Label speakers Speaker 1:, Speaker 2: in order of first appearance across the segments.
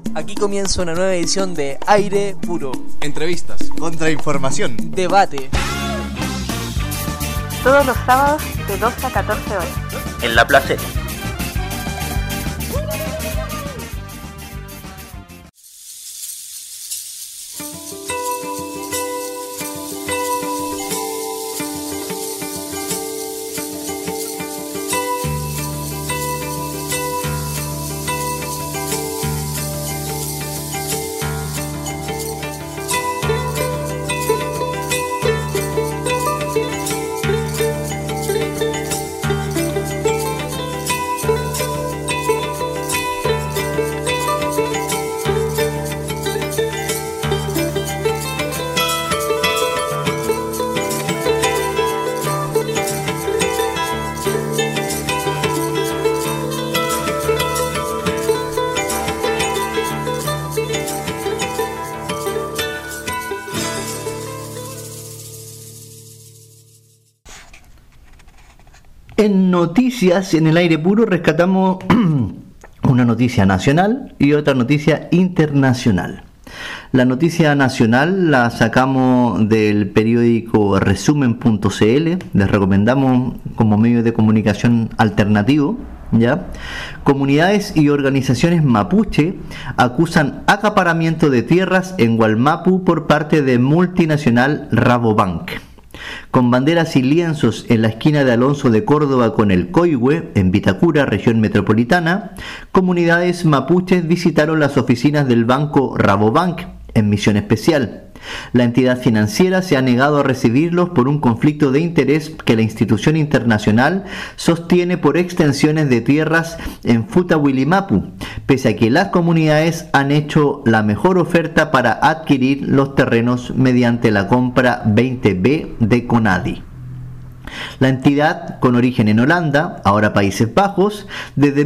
Speaker 1: Aquí comienza una nueva edición de Aire Puro.
Speaker 2: Entrevistas, contrainformación,
Speaker 1: debate.
Speaker 3: Todos los sábados de 12 a 14 horas.
Speaker 4: En La Placeta.
Speaker 5: En noticias, en el aire puro, rescatamos una noticia nacional y otra noticia internacional. La noticia nacional la sacamos del periódico resumen.cl, les recomendamos como medio de comunicación alternativo, ¿ya? Comunidades y organizaciones mapuche acusan acaparamiento de tierras en Wallmapu por parte de multinacional Rabobank. Con banderas y lienzos en la esquina de Alonso de Córdoba con el Coihue, en Vitacura, región metropolitana, comunidades mapuches visitaron las oficinas del banco Rabobank en misión especial. La entidad financiera se ha negado a recibirlos por un conflicto de interés que la institución internacional sostiene por extensiones de tierras en Futahuilimapu, pese a que las comunidades han hecho la mejor oferta para adquirir los terrenos mediante la compra 20B de Conadi. La entidad, con origen en Holanda, ahora Países Bajos, desde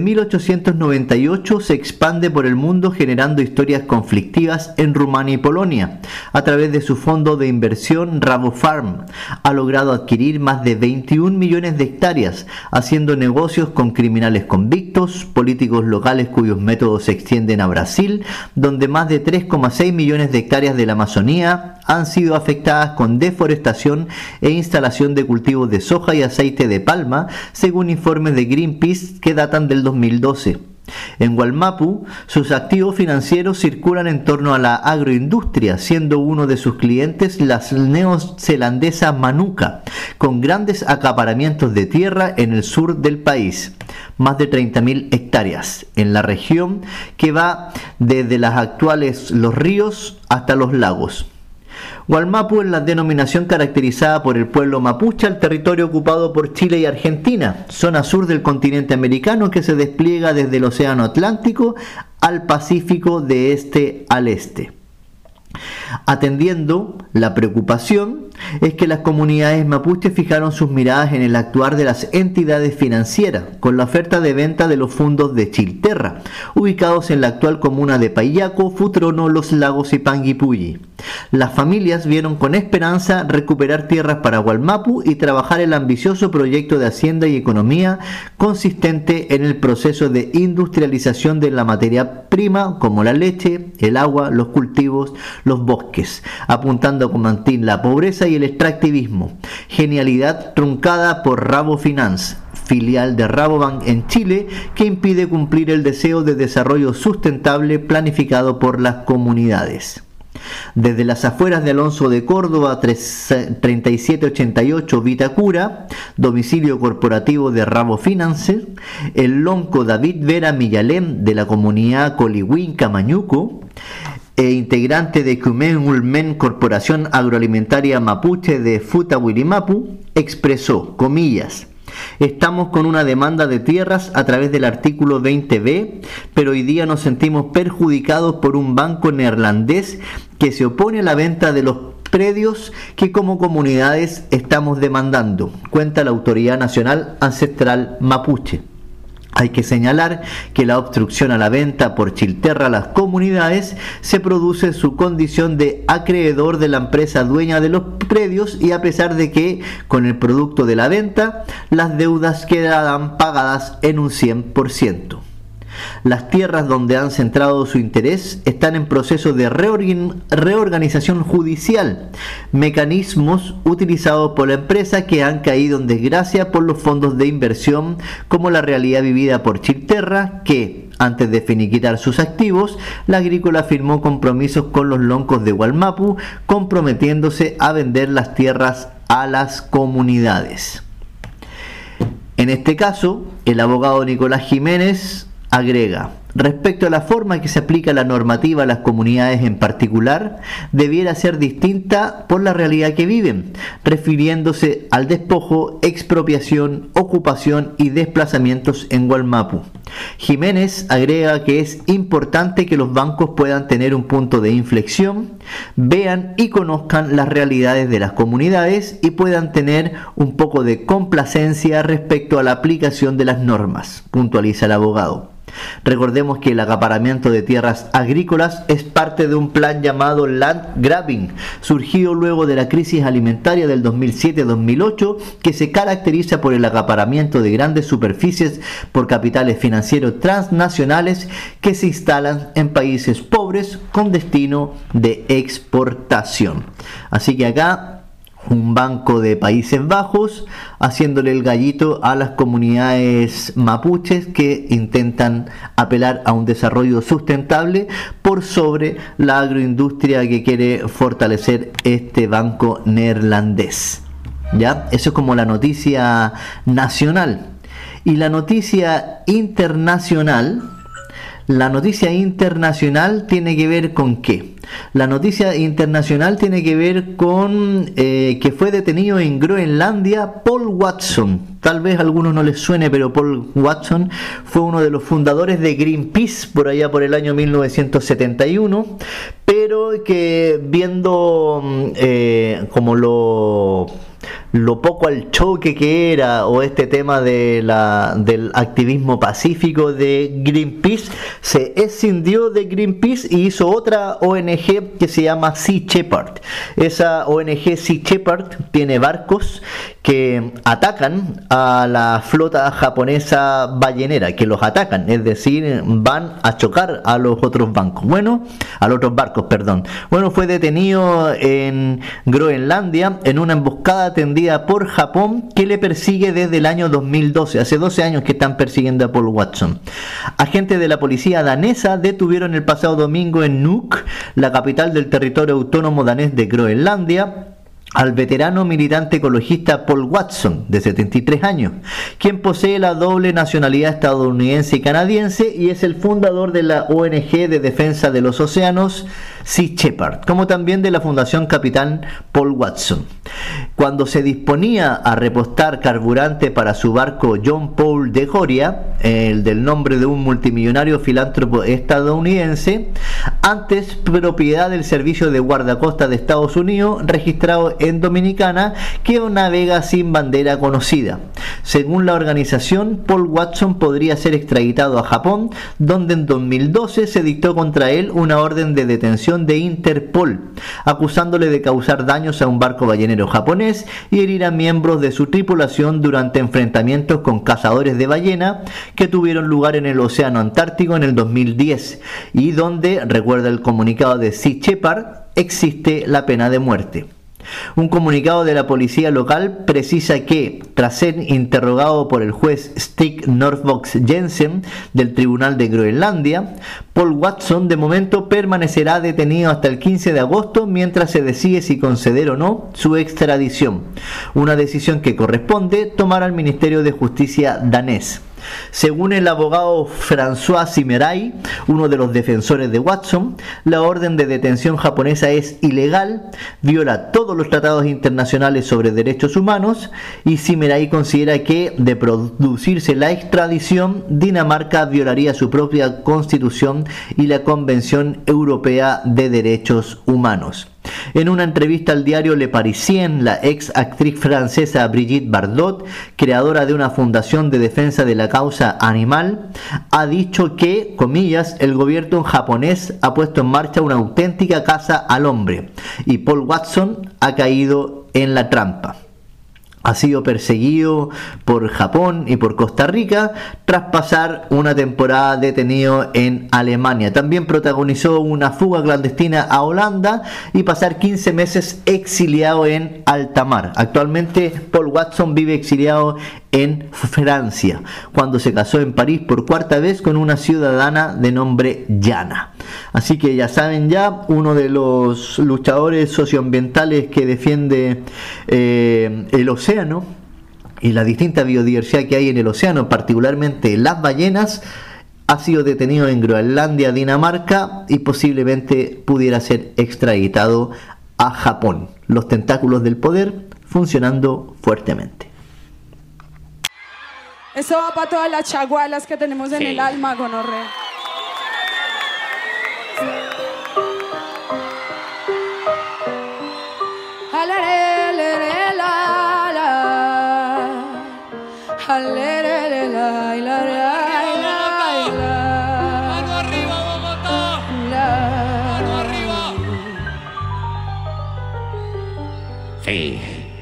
Speaker 5: 1898 se expande por el mundo generando historias conflictivas en Rumania y Polonia. A través de su fondo de inversión Rabofarm, ha logrado adquirir más de 21 millones de hectáreas, haciendo negocios con criminales convictos, políticos locales cuyos métodos se extienden a Brasil, donde más de 3,6 millones de hectáreas de la Amazonía han sido afectadas con deforestación e instalación de cultivos de soja y aceite de palma, según informes de Greenpeace que datan del 2012. En Wallmapu, sus activos financieros circulan en torno a la agroindustria, siendo uno de sus clientes la neozelandesa Manuka, con grandes acaparamientos de tierra en el sur del país, más de 30.000 hectáreas, en la región que va desde las actuales Los Ríos hasta los lagos. Wallmapu es la denominación caracterizada por el pueblo mapuche al territorio ocupado por Chile y Argentina, zona sur del continente americano que se despliega desde el Océano Atlántico al Pacífico de este al este. Atendiendo la preocupación es que las comunidades mapuches fijaron sus miradas en el actuar de las entidades financieras con la oferta de venta de los fondos de Chilterra, ubicados en la actual comuna de Payaco, Futrono, Los Lagos y Panguipulli. Las familias vieron con esperanza recuperar tierras para Wallmapu y trabajar el ambicioso proyecto de hacienda y economía consistente en el proceso de industrialización de la materia prima como la leche, el agua, los cultivos, los bosques, apuntando a combatir la pobreza y el extractivismo. Genialidad truncada por Rabo Finance, filial de Rabobank en Chile, que impide cumplir el deseo de desarrollo sustentable planificado por las comunidades. Desde las afueras de Alonso de Córdoba, 3788 Vitacura, domicilio corporativo de Rabo Finance, el lonco David Vera Millalem de la comunidad Colihuinca Mañuco, integrante de Cumen Ulmen Corporación Agroalimentaria Mapuche de Futahuilimapu, expresó, comillas, estamos con una demanda de tierras a través del artículo 20B, pero hoy día nos sentimos perjudicados por un banco neerlandés que se opone a la venta de los predios que como comunidades estamos demandando, cuenta la Autoridad Nacional Ancestral Mapuche. Hay que señalar que la obstrucción a la venta por Chilterra a las comunidades se produce en su condición de acreedor de la empresa dueña de los predios y a pesar de que con el producto de la venta las deudas quedarán pagadas en un 100%. Las tierras donde han centrado su interés están en proceso de reorganización judicial, mecanismos utilizados por la empresa que han caído en desgracia por los fondos de inversión, como la realidad vivida por Chilterra, que, antes de finiquitar sus activos, la agrícola firmó compromisos con los loncos de Wallmapu, comprometiéndose a vender las tierras a las comunidades. En este caso, el abogado Nicolás Jiménez agrega: respecto a la forma que se aplica la normativa a las comunidades en particular, debiera ser distinta por la realidad que viven, refiriéndose al despojo, expropiación, ocupación y desplazamientos en Wallmapu. Jiménez agrega que es importante que los bancos puedan tener un punto de inflexión, vean y conozcan las realidades de las comunidades y puedan tener un poco de complacencia respecto a la aplicación de las normas, puntualiza el abogado. Recordemos que el acaparamiento de tierras agrícolas es parte de un plan llamado Land Grabbing, surgido luego de la crisis alimentaria del 2007-2008, que se caracteriza por el acaparamiento de grandes superficies por capitales financieros transnacionales que se instalan en países pobres con destino de exportación. Así que acá un banco de Países Bajos haciéndole el gallito a las comunidades mapuches que intentan apelar a un desarrollo sustentable por sobre la agroindustria que quiere fortalecer este banco neerlandés. ¿Ya? Eso es como la noticia nacional. Y la noticia internacional tiene que ver con ¿qué? La noticia internacional tiene que ver con que fue detenido en Groenlandia Paul Watson. Tal vez a algunos no les suene, pero Paul Watson fue uno de los fundadores de Greenpeace por allá por el año 1971, pero que viendo como lo poco al choque que era, o este tema del activismo pacífico de Greenpeace, se escindió de Greenpeace y hizo otra ONG que se llama Sea Shepherd. Esa ONG Sea Shepherd tiene barcos que atacan a la flota japonesa ballenera, que los atacan, es decir, van a chocar a los otros barcos. Bueno, fue detenido en Groenlandia en una emboscada tendida por Japón que le persigue desde el año 2012. Hace 12 años que están persiguiendo a Paul Watson. Agentes de la policía danesa detuvieron el pasado domingo en Nuuk, la capital del territorio autónomo danés de Groenlandia, al veterano militante ecologista Paul Watson, de 73 años, quien posee la doble nacionalidad estadounidense y canadiense y es el fundador de la ONG de defensa de los océanos Sea Shepherd, como también de la Fundación Capitán Paul Watson. Cuando se disponía a repostar carburante para su barco John Paul de Joria, el del nombre de un multimillonario filántropo estadounidense, antes propiedad del Servicio de Guardacosta de Estados Unidos, registrado en Dominicana, que navega sin bandera conocida. Según la organización, Paul Watson podría ser extraditado a Japón, donde en 2012 se dictó contra él una orden de detención de Interpol, acusándole de causar daños a un barco ballenero japonés y herir a miembros de su tripulación durante enfrentamientos con cazadores de ballena que tuvieron lugar en el Océano Antártico en el 2010 y donde, recuerda el comunicado de Sea Shepherd, existe la pena de muerte. Un comunicado de la policía local precisa que, tras ser interrogado por el juez Stig Norbox Jensen del Tribunal de Groenlandia, Paul Watson de momento permanecerá detenido hasta el 15 de agosto mientras se decide si conceder o no su extradición, una decisión que corresponde tomar al Ministerio de Justicia danés. Según el abogado François Simeray, uno de los defensores de Watson, la orden de detención japonesa es ilegal, viola todos los tratados internacionales sobre derechos humanos y Simeray considera que, de producirse la extradición, Dinamarca violaría su propia constitución y la Convención Europea de Derechos Humanos. En una entrevista al diario Le Parisien, la ex actriz francesa Brigitte Bardot, creadora de una fundación de defensa de la causa animal, ha dicho que, comillas, el gobierno japonés ha puesto en marcha una auténtica caza al hombre y Paul Watson ha caído en la trampa. ha sido perseguido por Japón y por Costa Rica tras pasar una temporada detenido en Alemania. También protagonizó una fuga clandestina a Holanda y pasar 15 meses exiliado en alta mar. Actualmente Paul Watson vive exiliado en Francia, cuando se casó en París por cuarta vez con una ciudadana de nombre Yana. Así que ya saben, uno de los luchadores socioambientales que defiende el océano y la distinta biodiversidad que hay en el océano, particularmente las ballenas, ha sido detenido en Groenlandia, Dinamarca, y posiblemente pudiera ser extraditado a Japón. Los tentáculos del poder funcionando fuertemente.
Speaker 4: Eso va para todas las chagualas que tenemos en el alma, gonorrea.
Speaker 6: Mano arriba, Bogotá. Mano arriba. Sí.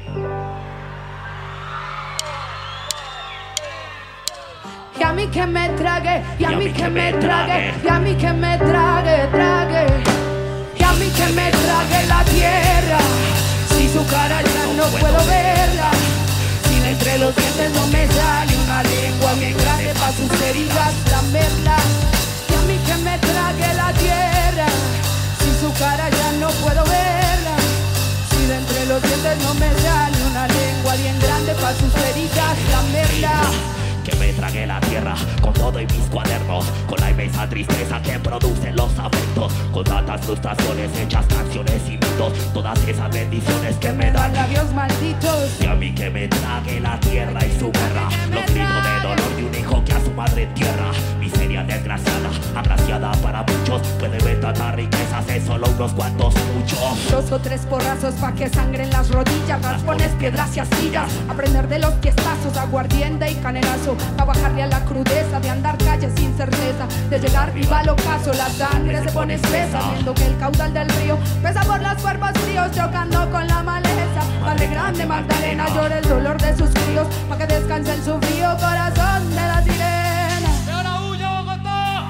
Speaker 4: Y a mí que me trague, y a mí que me trague, y a mí que me trague, trague. Y a mí que me trague la tierra. Si su cara ya no puedo verla. Si de entre los dientes no me sale una lengua bien grande pa' sus heridas lamerla. Y a mí que me trague la tierra. Si su cara ya no puedo verla. Si de entre los dientes no me sale una lengua bien grande pa' sus heridas lamerla.
Speaker 6: Que me tragué la tierra con todo y mis cuadernos, con la inmensa tristeza que producen los afectos, con tantas frustraciones hechas canciones y mitos, todas esas bendiciones que me dan
Speaker 4: labios malditos.
Speaker 6: Y a mí que me trague la tierra y su guerra, los gritos de dolor de un hijo que a su madre entierra. Miseria desgraciada, agraciada para muchos, puede ver tantas riquezas en solo unos cuantos muchos.
Speaker 4: 2 o 3 porrazos pa' que sangren las rodillas, raspones, piedras y astillas. Aprender de los piestazos, aguardiente y canelazo, pa' bajarle a la crudeza de andar calles sin certeza, de llegar viva al ocaso. La sangre se pone espesa, viendo que el caudal del río pesa por los cuerpos fríos, chocando con la maleza. Padre grande Magdalena llora el dolor de sus críos, pa' que descanse el sufrido corazón de la sirena.
Speaker 6: ¡Y ahora huye, Bogotá!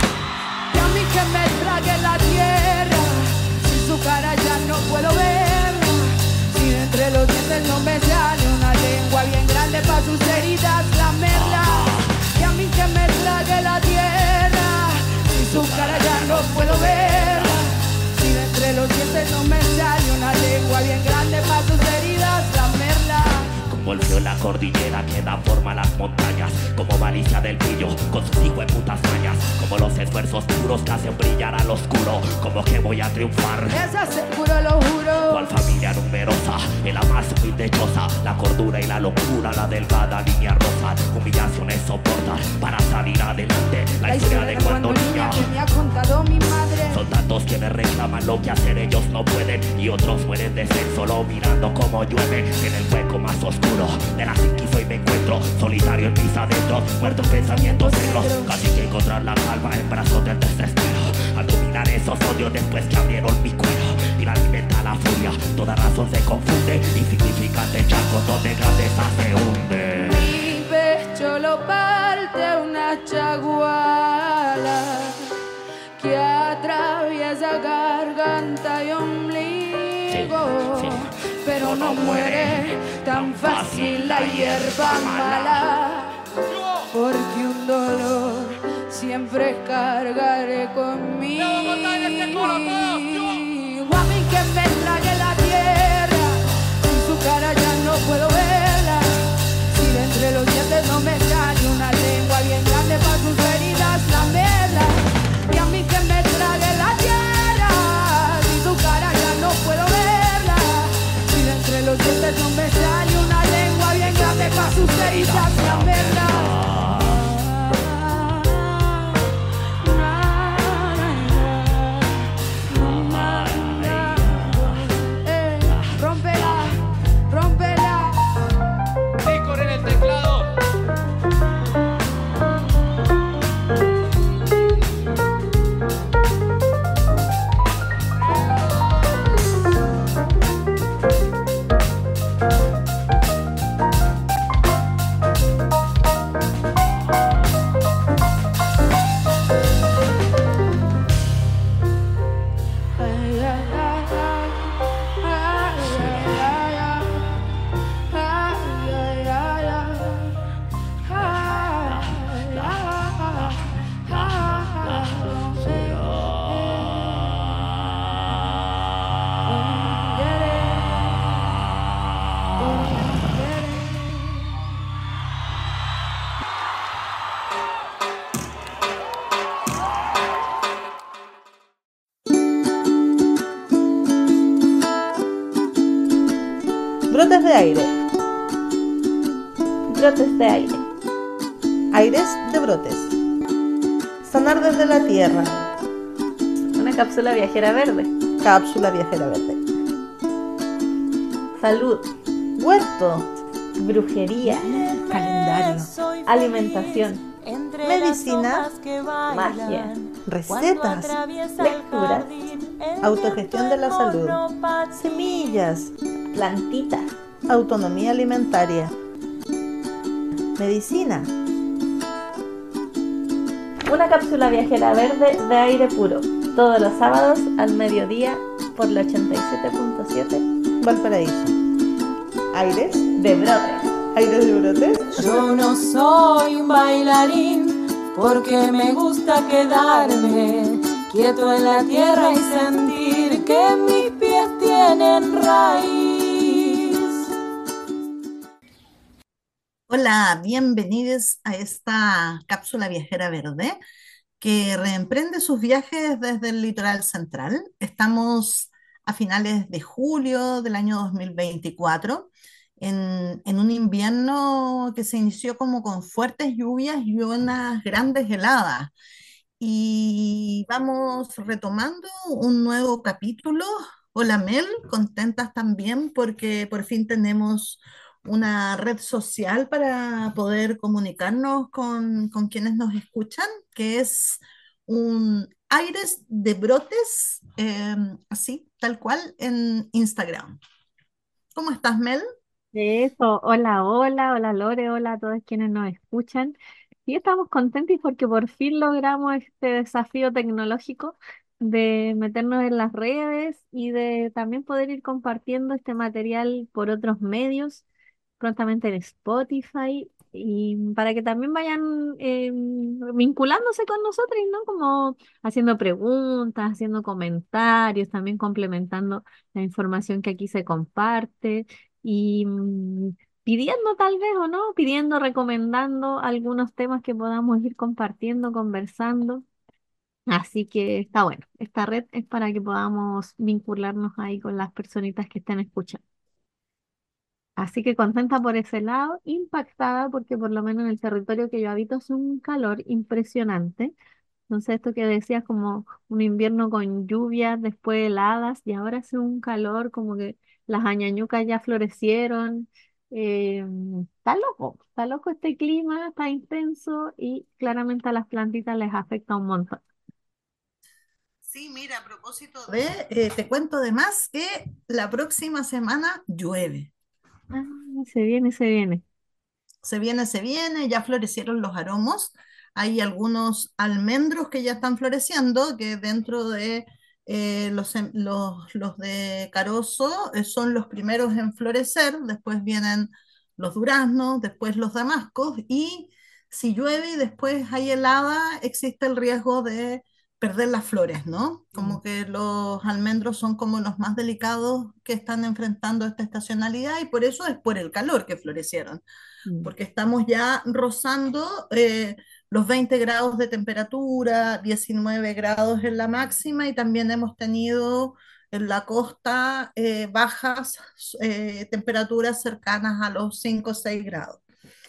Speaker 4: Y a mí que me trague la tierra, si su cara ya no puedo verla. Si de entre los dientes no me sale una lengua bien grande pa' sus heridas lamerla. Y a mí que me trague la tierra, si su cara ya no puedo verla. Si de entre los dientes no me sale una lengua bien grande pa' sus heridas lamerla.
Speaker 6: Como el frío en la cordillera que da forma a las montañas, como malicia del pillo con sus hijueputas mañas, como los esfuerzos puros que hacen brillar al oscuro, como que voy a triunfar.
Speaker 4: Esa seguro lo juro.
Speaker 6: Cual familia numerosa, en la más humilde choza, la cordura y la locura, la delgada línea rosa, humillaciones soportar para salir adelante. La historia de cuando niña
Speaker 4: que me ha contado mi madre.
Speaker 6: Son tantos quienes reclaman lo que hacer ellos no pueden, y otros mueren de sed solo mirando como llueve. En el hueco más oscuro de la psiquis hoy me encuentro, solitario en mis adentros, muertos pensamientos negros. Casi que encontrar la calma en brazos del desespero, al dominar esos odios después que abrieron mi cuero. Y la alimenta la furia, toda razón se confunde, insignificante charco donde grandeza se hunde.
Speaker 4: Mi pecho lo parte una chaguala que atraviesa garganta y ombligo.
Speaker 6: Sí.
Speaker 4: Pero no muere tan fácil la hierba mala, porque un dolor siempre cargaré conmigo. A mí que me trague la tierra, si su cara ya no puedo verla. Si de entre los dientes no me sale una lengua bien grande pa' sus heridas lamerla. Y a mí que me trague la tierra, si su cara ya no puedo verla. Si de entre los dientes no me sale una lengua bien grande pa' sus heridas lamerla.
Speaker 7: Brotes de aire.
Speaker 3: Brotes de aire.
Speaker 7: Aires de brotes. Sanar desde la tierra.
Speaker 3: Una cápsula viajera verde.
Speaker 7: Cápsula viajera verde.
Speaker 3: Salud.
Speaker 7: Huerto.
Speaker 3: Brujería.
Speaker 7: Calendario.
Speaker 3: Alimentación.
Speaker 7: Medicina.
Speaker 3: Magia.
Speaker 7: Recetas.
Speaker 3: Lecturas.
Speaker 7: Autogestión de la salud. Semillas.
Speaker 3: Plantitas.
Speaker 7: Autonomía alimentaria. Medicina.
Speaker 3: Una cápsula viajera verde de aire puro. Todos los sábados al mediodía por la 87.7
Speaker 7: Valparaíso. Aires
Speaker 3: de brotes.
Speaker 7: Aires de brotes.
Speaker 8: Yo no soy un bailarín porque me gusta quedarme quieto en la tierra y sentir que mis pies tienen raíz.
Speaker 7: Hola, bienvenidos a esta cápsula viajera verde que reemprende sus viajes desde el litoral central. Estamos a finales de julio del año 2024, en un invierno que se inició como con fuertes lluvias y unas grandes heladas. Y vamos retomando un nuevo capítulo. Hola Mel, contentas también porque por fin tenemos una red social para poder comunicarnos con quienes nos escuchan, que es un Aires de Brotes, así, tal cual, en Instagram. ¿Cómo estás, Mel?
Speaker 3: Eso, hola, hola, hola Lore, hola a todos quienes nos escuchan. Y estamos contentos porque por fin logramos este desafío tecnológico de meternos en las redes y de también poder ir compartiendo este material por otros medios, prontamente en Spotify, y para que también vayan vinculándose con nosotros, ¿no? Como haciendo preguntas, haciendo comentarios, también complementando la información que aquí se comparte y pidiendo tal vez o no, pidiendo, recomendando algunos temas que podamos ir compartiendo, conversando. Así que está bueno. Esta red es para que podamos vincularnos ahí con las personitas que estén escuchando. Así que contenta por ese lado, impactada porque por lo menos en el territorio que yo habito es un calor impresionante. Entonces esto que decías como un invierno con lluvias, después heladas y ahora hace un calor como que las añañucas ya florecieron. Está loco este clima, está intenso y claramente a las plantitas les afecta un montón.
Speaker 7: Sí, mira, a propósito de, te cuento además que la próxima semana llueve.
Speaker 3: Ah, se viene, se viene.
Speaker 7: Se viene, ya florecieron los aromos. Hay algunos almendros que ya están floreciendo, que dentro de los de carozo son los primeros en florecer, después vienen los duraznos, después los damascos, y si llueve y después hay helada, existe el riesgo de perder las flores, ¿no? Como que los almendros son como los más delicados que están enfrentando esta estacionalidad y por eso es por el calor que florecieron
Speaker 3: Mm.
Speaker 7: porque estamos ya rozando los 20 grados de temperatura, 19 grados en la máxima y también hemos tenido en la costa bajas temperaturas cercanas a los 5 o 6 grados.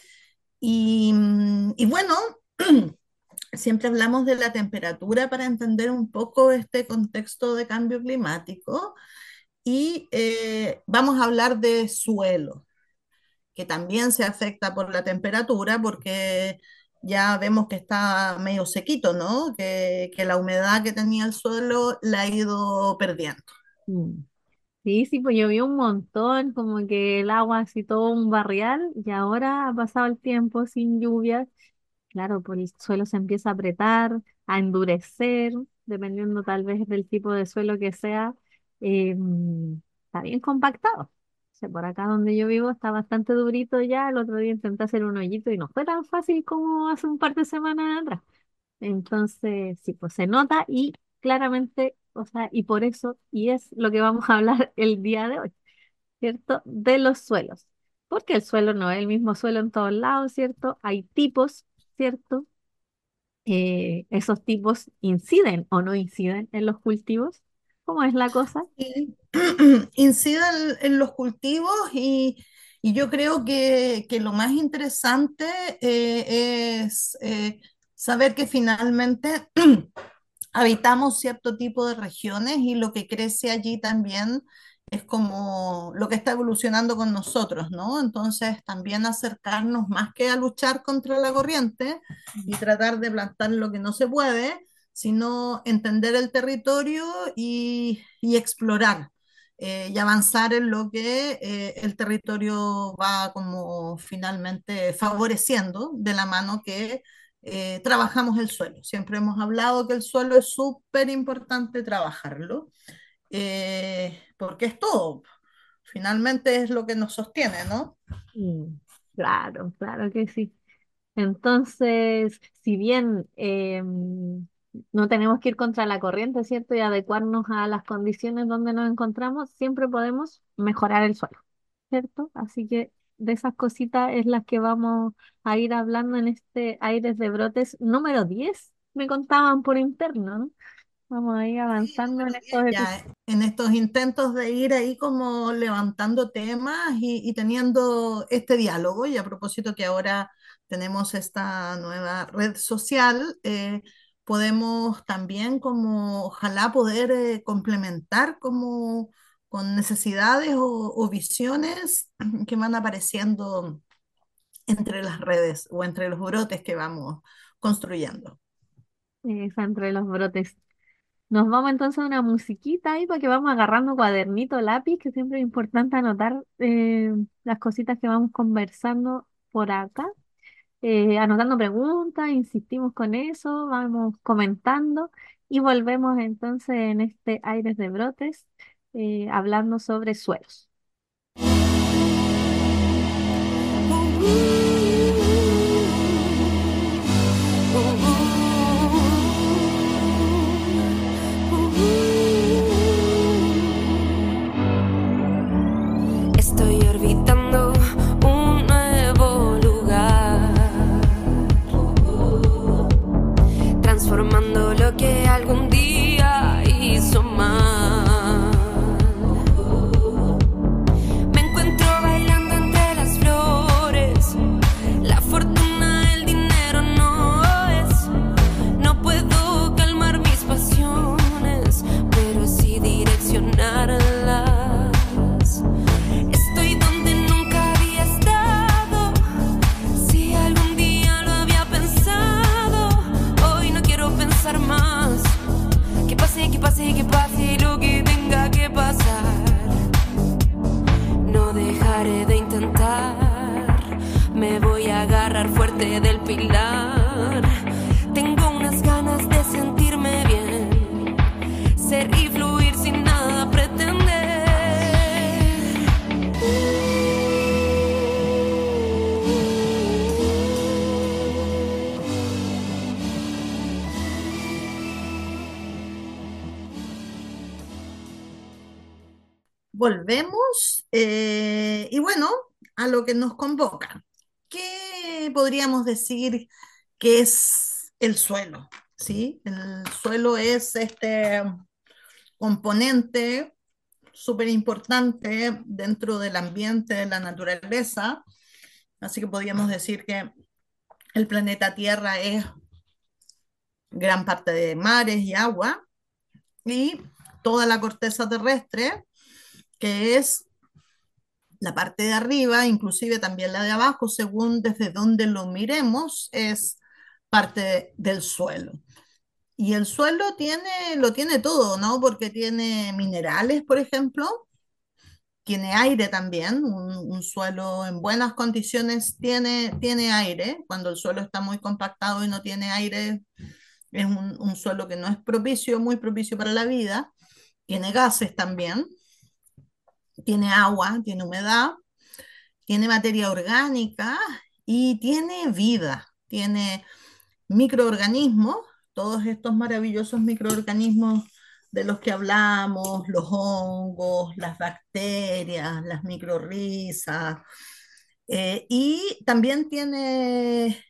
Speaker 7: Y bueno, siempre hablamos de la temperatura para entender un poco este contexto de cambio climático y vamos a hablar de suelo que también se afecta por la temperatura, porque ya vemos que está medio sequito, ¿no? Que la humedad que tenía el suelo la ha ido perdiendo.
Speaker 3: Mm. Sí, sí, pues llovió un montón, como que el agua así todo un barrial y ahora ha pasado el tiempo sin lluvias. Claro, pues el suelo se empieza a apretar, a endurecer, dependiendo tal vez del tipo de suelo que sea, está bien compactado. O sea, por acá donde yo vivo está bastante durito ya. El otro día intenté hacer un hoyito y no fue tan fácil como hace un par de semanas atrás. Entonces, sí, pues se nota y claramente, o sea, y por eso, y es lo que vamos a hablar el día de hoy, ¿cierto? De los suelos. Porque el suelo no es el mismo suelo en todos lados, ¿cierto? Hay tipos, ¿cierto? Esos tipos inciden o no inciden en los cultivos, ¿Cómo es la cosa?
Speaker 7: Sí. Inciden en los cultivos y yo creo que lo más interesante es saber que finalmente habitamos cierto tipo de regiones y lo que crece allí también es como lo que está evolucionando con nosotros, ¿no? Entonces también acercarnos más que a luchar contra la corriente y tratar de plantar lo que no se puede, sino entender el territorio y explorar y avanzar en lo que el territorio va como finalmente favoreciendo de la mano que trabajamos el suelo. Siempre hemos hablado que el suelo es súper importante trabajarlo, porque es todo. Finalmente es lo que nos sostiene, ¿no?
Speaker 3: Mm, claro, claro que sí. Entonces, si bien no tenemos que ir contra la corriente, ¿cierto? Y adecuarnos a las condiciones donde nos encontramos, siempre podemos mejorar el suelo, ¿cierto? Así que de esas cositas es las que vamos a ir hablando en este Aires de Brotes número 10. Me contaban por interno, ¿no? Vamos a ir
Speaker 7: Sí,
Speaker 3: avanzando
Speaker 7: número
Speaker 3: en estos
Speaker 7: 10
Speaker 3: episodios.
Speaker 7: ya, en estos intentos de ir ahí como levantando temas y teniendo este diálogo, y a propósito que ahora tenemos esta nueva red social, podemos también como ojalá poder complementar como con necesidades o visiones que van apareciendo entre las redes o entre los brotes que vamos construyendo.
Speaker 3: Entre los brotes. Nos vamos entonces a una musiquita ahí para que vamos agarrando cuadernito, lápiz, que siempre es importante anotar las cositas que vamos conversando por acá, anotando preguntas, insistimos con eso, vamos comentando y volvemos entonces en este Aires de Brotes hablando sobre suelos.
Speaker 8: Estoy orbitando un nuevo lugar, transformando lo que algún día hizo mal. Me encuentro bailando entre las flores. La fortuna, el dinero no es. No puedo calmar mis pasiones, pero sí direccionarlas. Estoy donde nunca había estado. Si algún día lo había pensado, hoy no quiero pensar más. Que pase, que pase, que pase lo que tenga que pasar. No dejaré de intentar. Me voy a agarrar fuerte del pilar. Tengo unas ganas de sentirme bien, ser y fluir sin nada pretender.
Speaker 7: Volvemos y bueno, a lo que nos convoca. ¿Qué podríamos decir que es el suelo? ¿Sí? El suelo es este componente súper importante dentro del ambiente de la naturaleza, así que podríamos decir que el planeta Tierra es gran parte de mares y agua y toda la corteza terrestre, que es la parte de arriba, inclusive también la de abajo, según desde donde lo miremos, es parte del suelo. Y el suelo lo tiene todo, ¿no? Porque tiene minerales, por ejemplo, tiene aire también. Un suelo en buenas condiciones tiene aire. Cuando el suelo está muy compactado y no tiene aire, es un suelo que no es propicio, muy propicio para la vida. Tiene gases también, tiene agua, tiene humedad, tiene materia orgánica y tiene vida, tiene microorganismos, todos estos maravillosos microorganismos de los que hablamos, los hongos, las bacterias, las microrrizas, y también tiene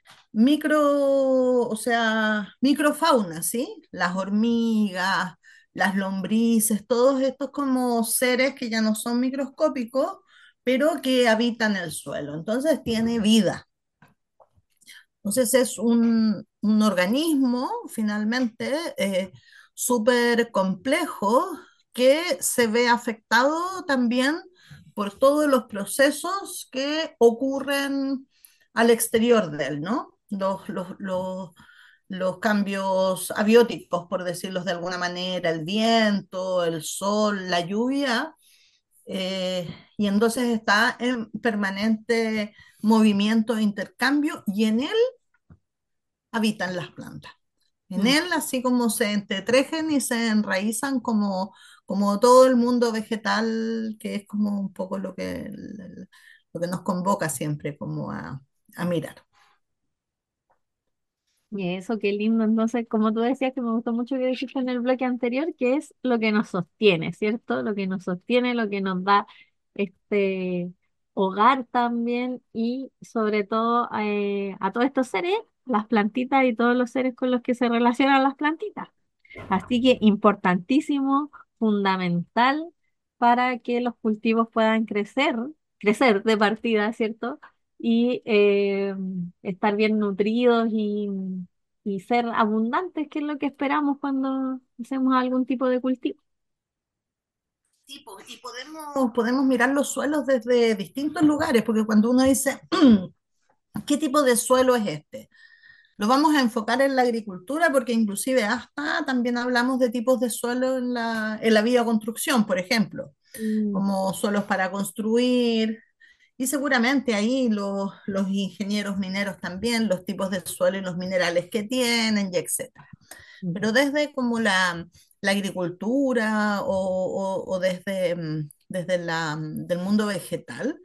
Speaker 7: o sea, microfauna, ¿sí? Las hormigas, las lombrices, todos estos como seres que ya no son microscópicos, pero que habitan el suelo. Entonces tiene vida. Entonces es un organismo finalmente súper complejo que se ve afectado también por todos los procesos que ocurren al exterior de él, ¿no? Los cambios abióticos, por decirlos de alguna manera, el viento, el sol, la lluvia, y entonces está en permanente movimiento e intercambio y en él habitan las plantas. En
Speaker 3: Mm.
Speaker 7: él, así como se entretejen y se enraizan como todo el mundo vegetal, que es como un poco lo que nos convoca siempre como a mirar.
Speaker 3: Y eso, qué lindo. Entonces, como tú decías, que me gustó mucho que dijiste en el bloque anterior, que es lo que nos sostiene, ¿cierto? Lo que nos sostiene, lo que nos da este hogar también y sobre todo a todos estos seres, las plantitas y todos los seres con los que se relacionan las plantitas. Así que importantísimo, fundamental para que los cultivos puedan crecer de partida, ¿cierto? Y estar bien nutridos y ser abundantes, que es lo que esperamos cuando hacemos algún tipo de cultivo.
Speaker 7: Sí, y podemos mirar los suelos desde distintos lugares, porque cuando uno dice, ¿qué tipo de suelo es este? Lo vamos a enfocar en la agricultura porque inclusive hasta también hablamos de tipos de suelo en la bioconstrucción, por ejemplo,
Speaker 3: Mm,
Speaker 7: como suelos para construir, y seguramente ahí los ingenieros mineros también, los tipos de suelo y los minerales que tienen, y etcétera.
Speaker 3: mm.
Speaker 7: Pero desde como la agricultura o desde, desde del mundo vegetal,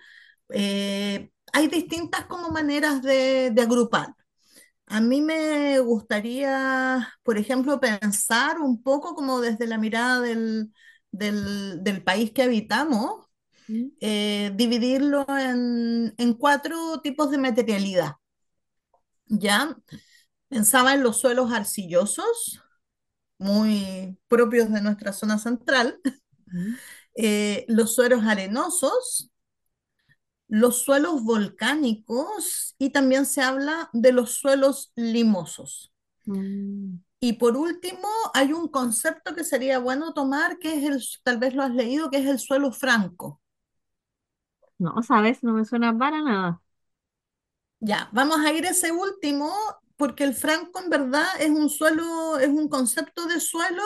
Speaker 7: hay distintas como maneras de agrupar. A mí me gustaría, por ejemplo, pensar un poco como desde la mirada del país que habitamos,
Speaker 3: Mm.
Speaker 7: dividirlo en cuatro tipos de materialidad. ¿Ya? Pensaba en los suelos arcillosos, muy propios de nuestra zona central,
Speaker 3: Mm.
Speaker 7: los suelos arenosos, los suelos volcánicos y también se habla de los suelos limosos.
Speaker 3: Mm.
Speaker 7: Y por último, hay un concepto que sería bueno tomar, que es tal vez lo has leído, que es el suelo franco.
Speaker 3: No, ¿sabes? No me suena para nada.
Speaker 7: Ya, vamos a ir a ese último, porque el franco en verdad es un suelo, es un concepto de suelo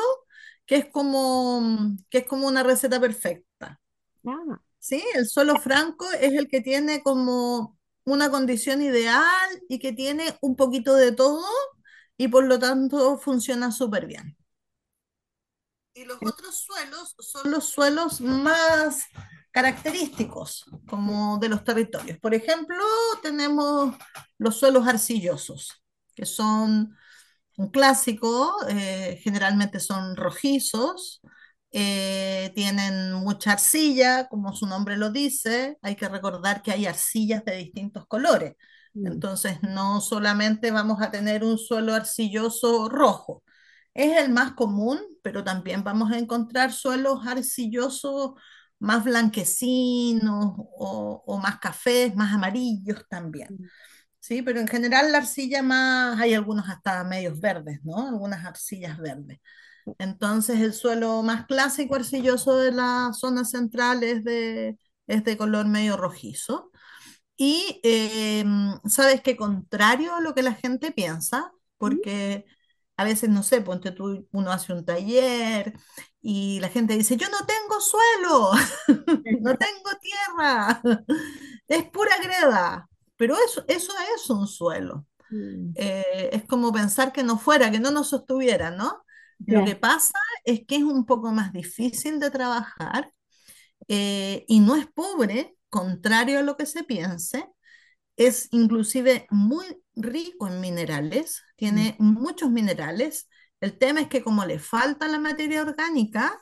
Speaker 7: que es como una receta perfecta.
Speaker 3: Ah,
Speaker 7: ¿Sí? El suelo franco es el que tiene como una condición ideal y que tiene un poquito de todo y por lo tanto funciona súper bien. Y los otros suelos son los suelos más característicos, como de los territorios. Por ejemplo, tenemos los suelos arcillosos, que son un clásico, generalmente son rojizos, tienen mucha arcilla, como su nombre lo dice. Hay que recordar que hay arcillas de distintos colores.
Speaker 3: mm.
Speaker 7: Entonces, no solamente vamos a tener un suelo arcilloso rojo. Es el más común, pero también vamos a encontrar suelos arcillosos más blanquecinos o más cafés, más amarillos también. Sí, pero en general la arcilla más, hay algunos hasta medios verdes, ¿no? Algunas arcillas verdes. Entonces el suelo más clásico arcilloso de la zona central es de color medio rojizo. Y sabes que contrario a lo que la gente piensa,
Speaker 3: Mm.
Speaker 7: porque a veces, no sé, ponte tú, uno hace un taller y la gente dice, yo no tengo suelo, no tengo tierra, es pura greda, pero eso es un suelo.
Speaker 3: Mm.
Speaker 7: Es como pensar que no fuera, que no nos sostuviera, ¿no? Lo
Speaker 3: Ya.
Speaker 7: que pasa es que es un poco más difícil de trabajar, y no es pobre, contrario a lo que se piense, es inclusive muy rico en minerales,
Speaker 3: Mm.
Speaker 7: tiene muchos minerales. El tema es que como le falta la materia orgánica,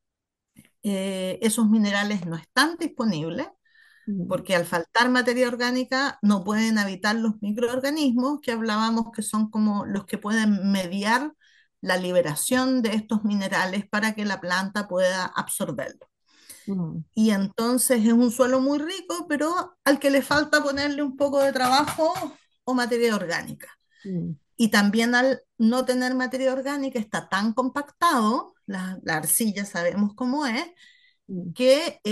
Speaker 7: esos minerales no están disponibles
Speaker 3: Mm.
Speaker 7: porque al faltar materia orgánica no pueden habitar los microorganismos que hablábamos que son como los que pueden mediar la liberación de estos minerales para que la planta pueda absorberlo.
Speaker 3: Mm,
Speaker 7: Y entonces es un suelo muy rico, pero al que le falta ponerle un poco de trabajo o materia orgánica.
Speaker 3: mm,
Speaker 7: Y también al no tener materia orgánica está tan compactado, la arcilla sabemos cómo es,
Speaker 3: mm,
Speaker 7: que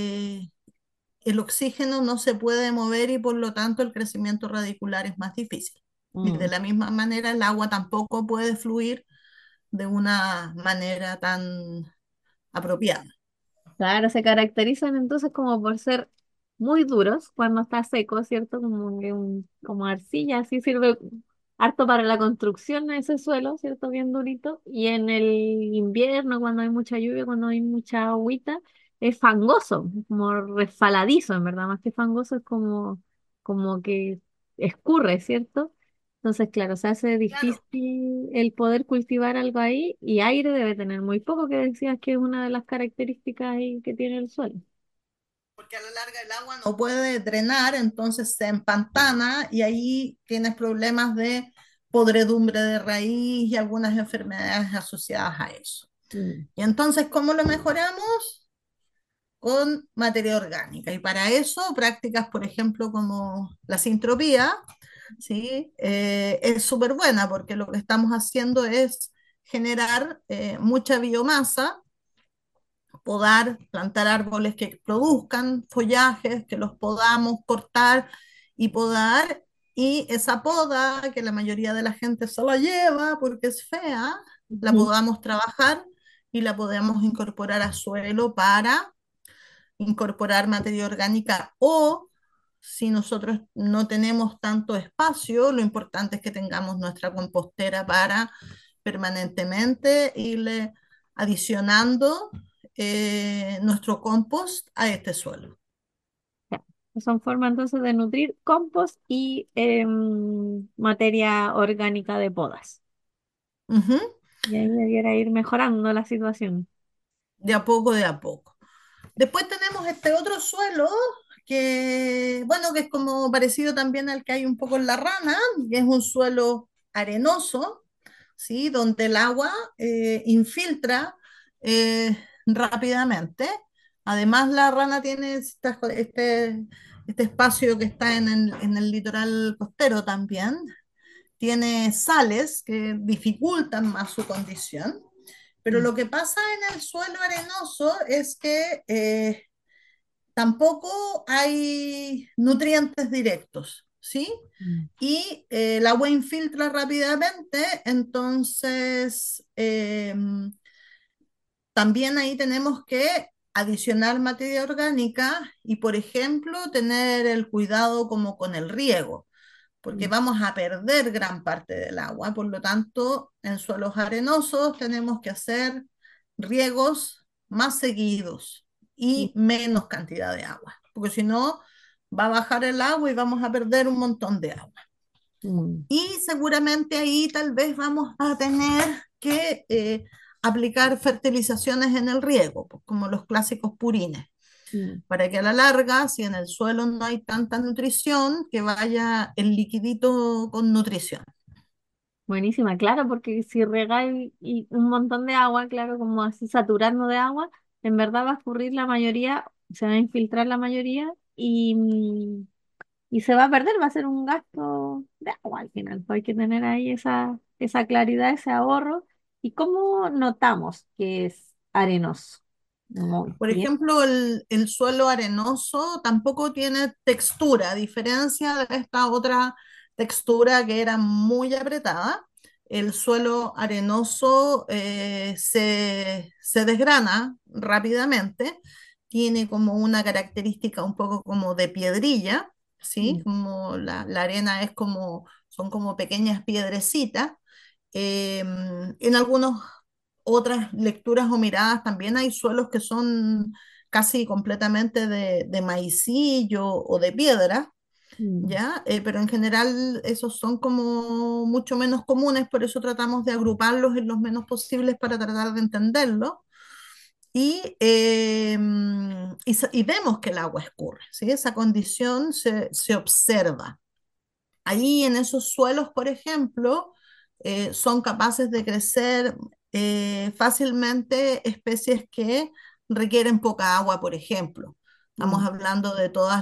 Speaker 7: el oxígeno no se puede mover y por lo tanto el crecimiento radicular es más difícil. Y de
Speaker 3: mm.
Speaker 7: la misma manera el agua tampoco puede fluir de una manera tan apropiada.
Speaker 3: Claro, se caracterizan entonces como por ser muy duros cuando está seco, ¿cierto? Como, como arcilla, así sirve harto para la construcción ese suelo, ¿cierto? Bien durito. Y en el invierno, cuando hay mucha lluvia, cuando hay mucha agüita, es fangoso, como resbaladizo, en verdad, más que fangoso es como, como que escurre, ¿cierto? Entonces, claro, se hace
Speaker 7: Claro,
Speaker 3: difícil el poder cultivar algo ahí y aire debe tener muy poco, que decías que es una de las características ahí que tiene el suelo.
Speaker 7: porque a la larga el agua no puede drenar, entonces se empantana y ahí tienes problemas de podredumbre de raíz y algunas enfermedades asociadas a eso.
Speaker 3: Mm,
Speaker 7: Y entonces, ¿cómo lo mejoramos? Con materia orgánica. Y para eso, prácticas, por ejemplo, como la sintropía, ¿sí? Es súper buena porque lo que estamos haciendo es generar mucha biomasa, podar, plantar árboles que produzcan follajes, que los podamos cortar y podar. Y esa poda, que la mayoría de la gente se la lleva porque es fea, la
Speaker 3: ujú.
Speaker 7: podamos trabajar y la podemos incorporar a suelo para incorporar materia orgánica o si nosotros no tenemos tanto espacio, lo importante es que tengamos nuestra compostera para permanentemente irle adicionando nuestro compost a este suelo.
Speaker 3: Ya. Son formas entonces de nutrir compost y materia orgánica de podas.
Speaker 7: Ujú.
Speaker 3: Y ahí debiera ir mejorando la situación.
Speaker 7: De a poco, de a poco. Después tenemos este otro suelo que, bueno, que es como parecido también al que hay un poco en la rana, que es un suelo arenoso, ¿sí? Donde el agua infiltra rápidamente. Además, la rana tiene este espacio que está en el litoral costero también. Tiene sales que dificultan más su condición. Pero
Speaker 3: Mm,
Speaker 7: lo que pasa en el suelo arenoso es que tampoco hay nutrientes directos, ¿sí?
Speaker 3: mm,
Speaker 7: Y el agua infiltra rápidamente, entonces también ahí tenemos que adicionar materia orgánica y, por ejemplo, tener el cuidado como con el riego, porque
Speaker 3: mm,
Speaker 7: vamos a perder gran parte del agua. Por lo tanto, en suelos arenosos tenemos que hacer riegos más seguidos
Speaker 3: mm,
Speaker 7: y menos cantidad de agua, porque si no, va a bajar el agua y vamos a perder un montón de agua.
Speaker 3: mm,
Speaker 7: Y seguramente ahí tal vez vamos a tener que aplicar fertilizaciones en el riego, pues, como los clásicos purines,
Speaker 3: mm.
Speaker 7: para que a la larga, si en el suelo no hay tanta nutrición, que vaya el liquidito con nutrición.
Speaker 3: Buenísima, claro, porque si regáis y un montón de agua, claro, como así saturando de agua, en verdad va a escurrir la mayoría, se va a infiltrar la mayoría y se va a perder, va a ser un gasto de agua al final. Pues hay que tener ahí esa claridad, ese ahorro. ¿Y cómo notamos que es arenoso? Muy
Speaker 7: Por
Speaker 3: bien.
Speaker 7: ejemplo, el suelo arenoso tampoco tiene textura, a diferencia de esta otra textura que era muy apretada. El suelo arenoso se desgrana rápidamente, tiene como una característica un poco como de piedrilla, ¿sí?
Speaker 3: Mm,
Speaker 7: Como la arena es como, son como pequeñas piedrecitas. En algunas otras lecturas o miradas también hay suelos que son casi completamente de maicillo o de piedra,
Speaker 3: mm.
Speaker 7: ¿ya? Pero en general esos son como mucho menos comunes, por eso tratamos de agruparlos en los menos posibles para tratar de entenderlo. Y vemos que el agua escurre, ¿sí? Esa condición se observa. Ahí en esos suelos, por ejemplo, son capaces de crecer fácilmente especies que requieren poca agua, por ejemplo. Estamos
Speaker 3: Mm,
Speaker 7: hablando de todas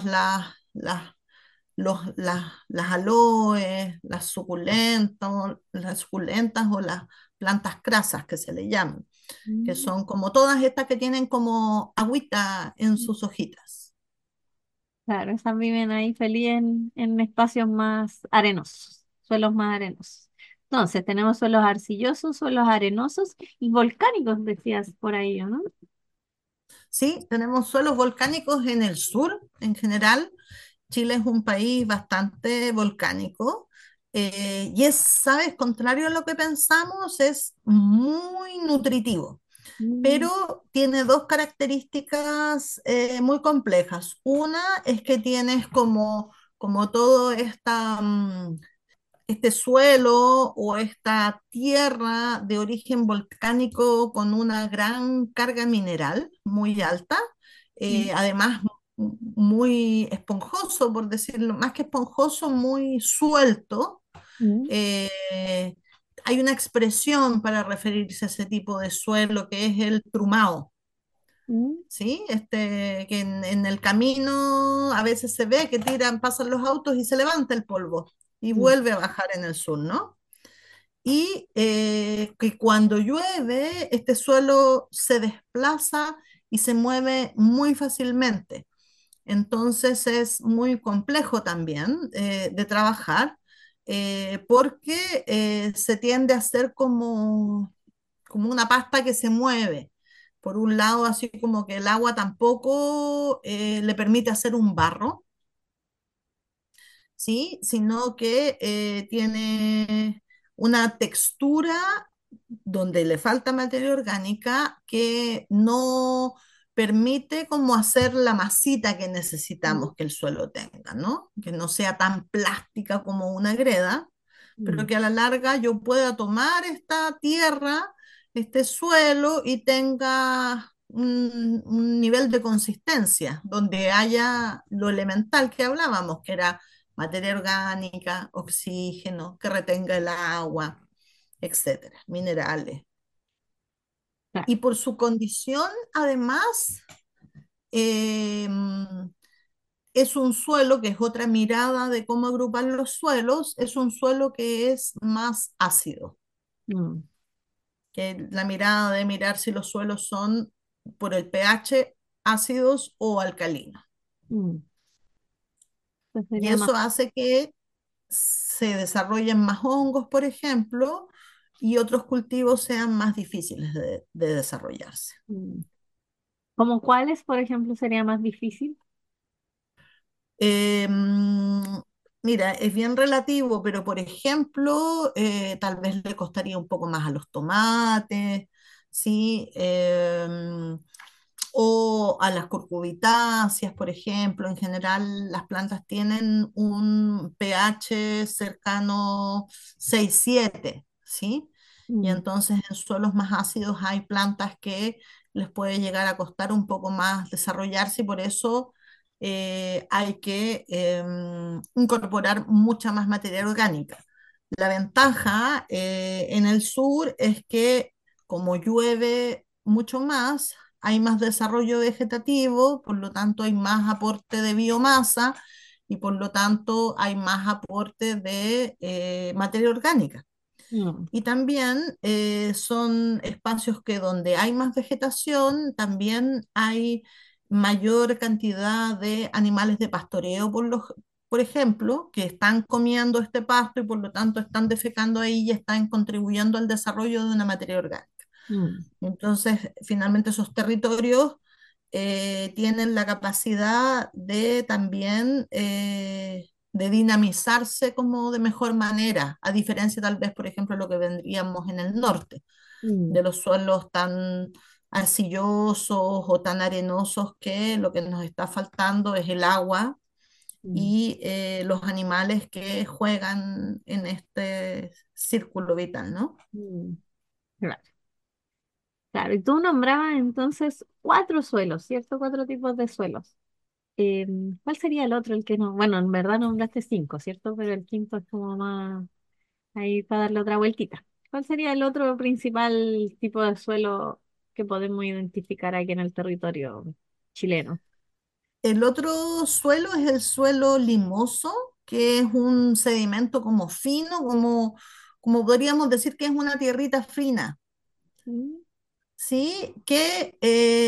Speaker 7: las aloes, las suculentas o las plantas crasas que se le llaman, que
Speaker 3: mm.
Speaker 7: son como todas estas que tienen como agüita en sus hojitas.
Speaker 3: Claro, esas viven ahí feliz en espacios más arenosos, suelos más arenosos. Entonces, tenemos suelos arcillosos, suelos arenosos y volcánicos, decías por ahí, ¿o no?
Speaker 7: Sí, tenemos suelos volcánicos en el sur en general. Chile es un país bastante volcánico y es, ¿sabes? Contrario a lo que pensamos, es muy nutritivo,
Speaker 3: Mm,
Speaker 7: pero tiene dos características muy complejas. Una es que tienes como todo este suelo o esta tierra de origen volcánico con una gran carga mineral muy alta,
Speaker 3: mm,
Speaker 7: además muy esponjoso, por decirlo, más que esponjoso, muy suelto.
Speaker 3: mm,
Speaker 7: Eh, Hay una expresión para referirse a ese tipo de suelo que es el trumao.
Speaker 3: mm,
Speaker 7: ¿Sí? Que en el camino a veces se ve que tiran, pasan los autos y se levanta el polvo y
Speaker 3: mm,
Speaker 7: vuelve a bajar en el sur, ¿no? Y que cuando llueve, este suelo se desplaza y se mueve muy fácilmente. Entonces es muy complejo también de trabajar porque se tiende a hacer como una pasta que se mueve. Por un lado, así como que el agua tampoco le permite hacer un barro, ¿sí? Sino que tiene una textura donde le falta materia orgánica que no permite como hacer la masita que
Speaker 3: mm,
Speaker 7: necesitamos que el suelo tenga, ¿no? Que no sea tan plástica como una greda, pero
Speaker 3: mm,
Speaker 7: que a la larga yo pueda tomar esta tierra, este suelo y tenga un nivel de consistencia donde haya lo elemental que hablábamos, que era materia orgánica, oxígeno, que retenga el agua, etcétera, minerales.
Speaker 3: claro.
Speaker 7: Y por su condición, además, eh, es un suelo, que es otra mirada de cómo agrupar los suelos, es un suelo que es más ácido,
Speaker 3: Mm,
Speaker 7: que la mirada de mirar si los suelos son por el pH ácidos o alcalinos.
Speaker 3: mm. Pues
Speaker 7: Y
Speaker 3: sería más.
Speaker 7: eso hace que se desarrollen más hongos, por ejemplo, y otros cultivos sean más difíciles de desarrollarse.
Speaker 3: Mm. ¿Como cuáles, por ejemplo, sería más difícil?
Speaker 7: Mm, Mira, es bien relativo, pero por ejemplo, tal vez le costaría un poco más a los tomates, ¿sí? O a las curcubitáceas, por ejemplo. En general, las plantas tienen un pH cercano 6-7, ¿sí? Y
Speaker 3: Mm,
Speaker 7: entonces en suelos más ácidos hay plantas que les puede llegar a costar un poco más desarrollarse y por eso hay que incorporar mucha más materia orgánica. La ventaja en el sur es que como llueve mucho más, hay más desarrollo vegetativo, por lo tanto hay más aporte de biomasa y por lo tanto hay más aporte de materia orgánica.
Speaker 3: mm,
Speaker 7: Y también son espacios que donde hay más vegetación, también hay mayor cantidad de animales de pastoreo, por ejemplo, que están comiendo este pasto y por lo tanto están defecando ahí y están contribuyendo al desarrollo de una materia orgánica.
Speaker 3: mm,
Speaker 7: Entonces, finalmente esos territorios tienen la capacidad de también de dinamizarse como de mejor manera, a diferencia tal vez, por ejemplo, lo que vendríamos en el norte,
Speaker 3: mm,
Speaker 7: de los suelos tan arcillosos o tan arenosos que lo que nos está faltando es el agua
Speaker 3: mm,
Speaker 7: y los animales que juegan en este círculo vital, ¿no?
Speaker 3: mm. Claro. Claro, y tú nombrabas entonces cuatro suelos, ¿cierto? Cuatro tipos de suelos. ¿Cuál sería el otro, el que no? Bueno, en verdad nombraste cinco, ¿cierto? Pero el quinto es como más. ahí para darle otra vueltita. ¿Cuál sería el otro principal tipo de suelo que podemos identificar aquí en el territorio chileno?
Speaker 7: El otro suelo es el suelo limoso, que es un sedimento como fino, como podríamos decir que es una tierrita fina,
Speaker 3: Mm,
Speaker 7: ¿sí? Que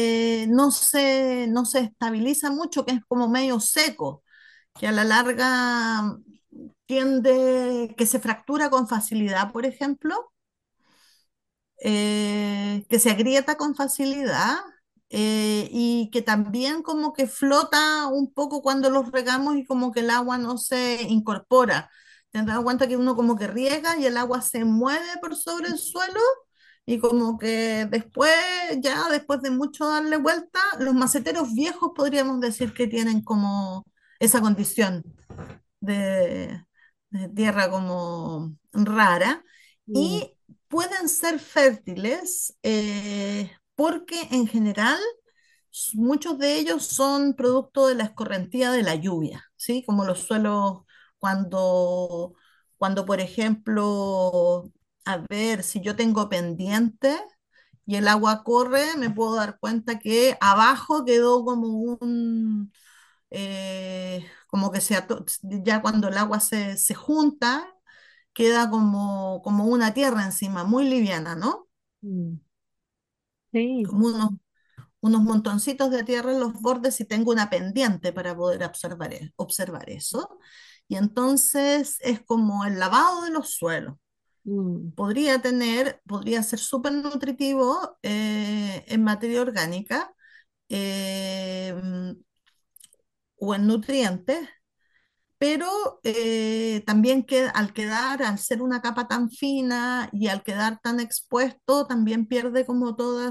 Speaker 7: no se estabiliza mucho, que es como medio seco, que a la larga tiende, que se fractura con facilidad, por ejemplo, que se agrieta con facilidad, y que también como que flota un poco cuando los regamos y como que el agua no se incorpora. ¿Te has dado cuenta que uno como que riega y el agua se mueve por sobre el suelo? Y como que después, ya después de mucho darle vuelta, los maceteros viejos podríamos decir que tienen como esa condición de, de tierra como rara,
Speaker 3: mm,
Speaker 7: y pueden ser fértiles, porque en general muchos de ellos son producto de la escorrentía de la lluvia, ¿sí? Como los suelos cuando, cuando por ejemplo, a ver, si yo tengo pendiente y el agua corre, me puedo dar cuenta que abajo quedó como como que ya cuando el agua se junta, queda como una tierra encima, muy liviana, ¿no?
Speaker 3: mm. Sí.
Speaker 7: Como unos montoncitos de tierra en los bordes y tengo una pendiente para poder observar eso. Y entonces es como el lavado de los suelos.
Speaker 3: Mm,
Speaker 7: Podría ser súper nutritivo, en materia orgánica, eh, o en nutrientes, pero también que al ser una capa tan fina y al quedar tan expuesto, también pierde como toda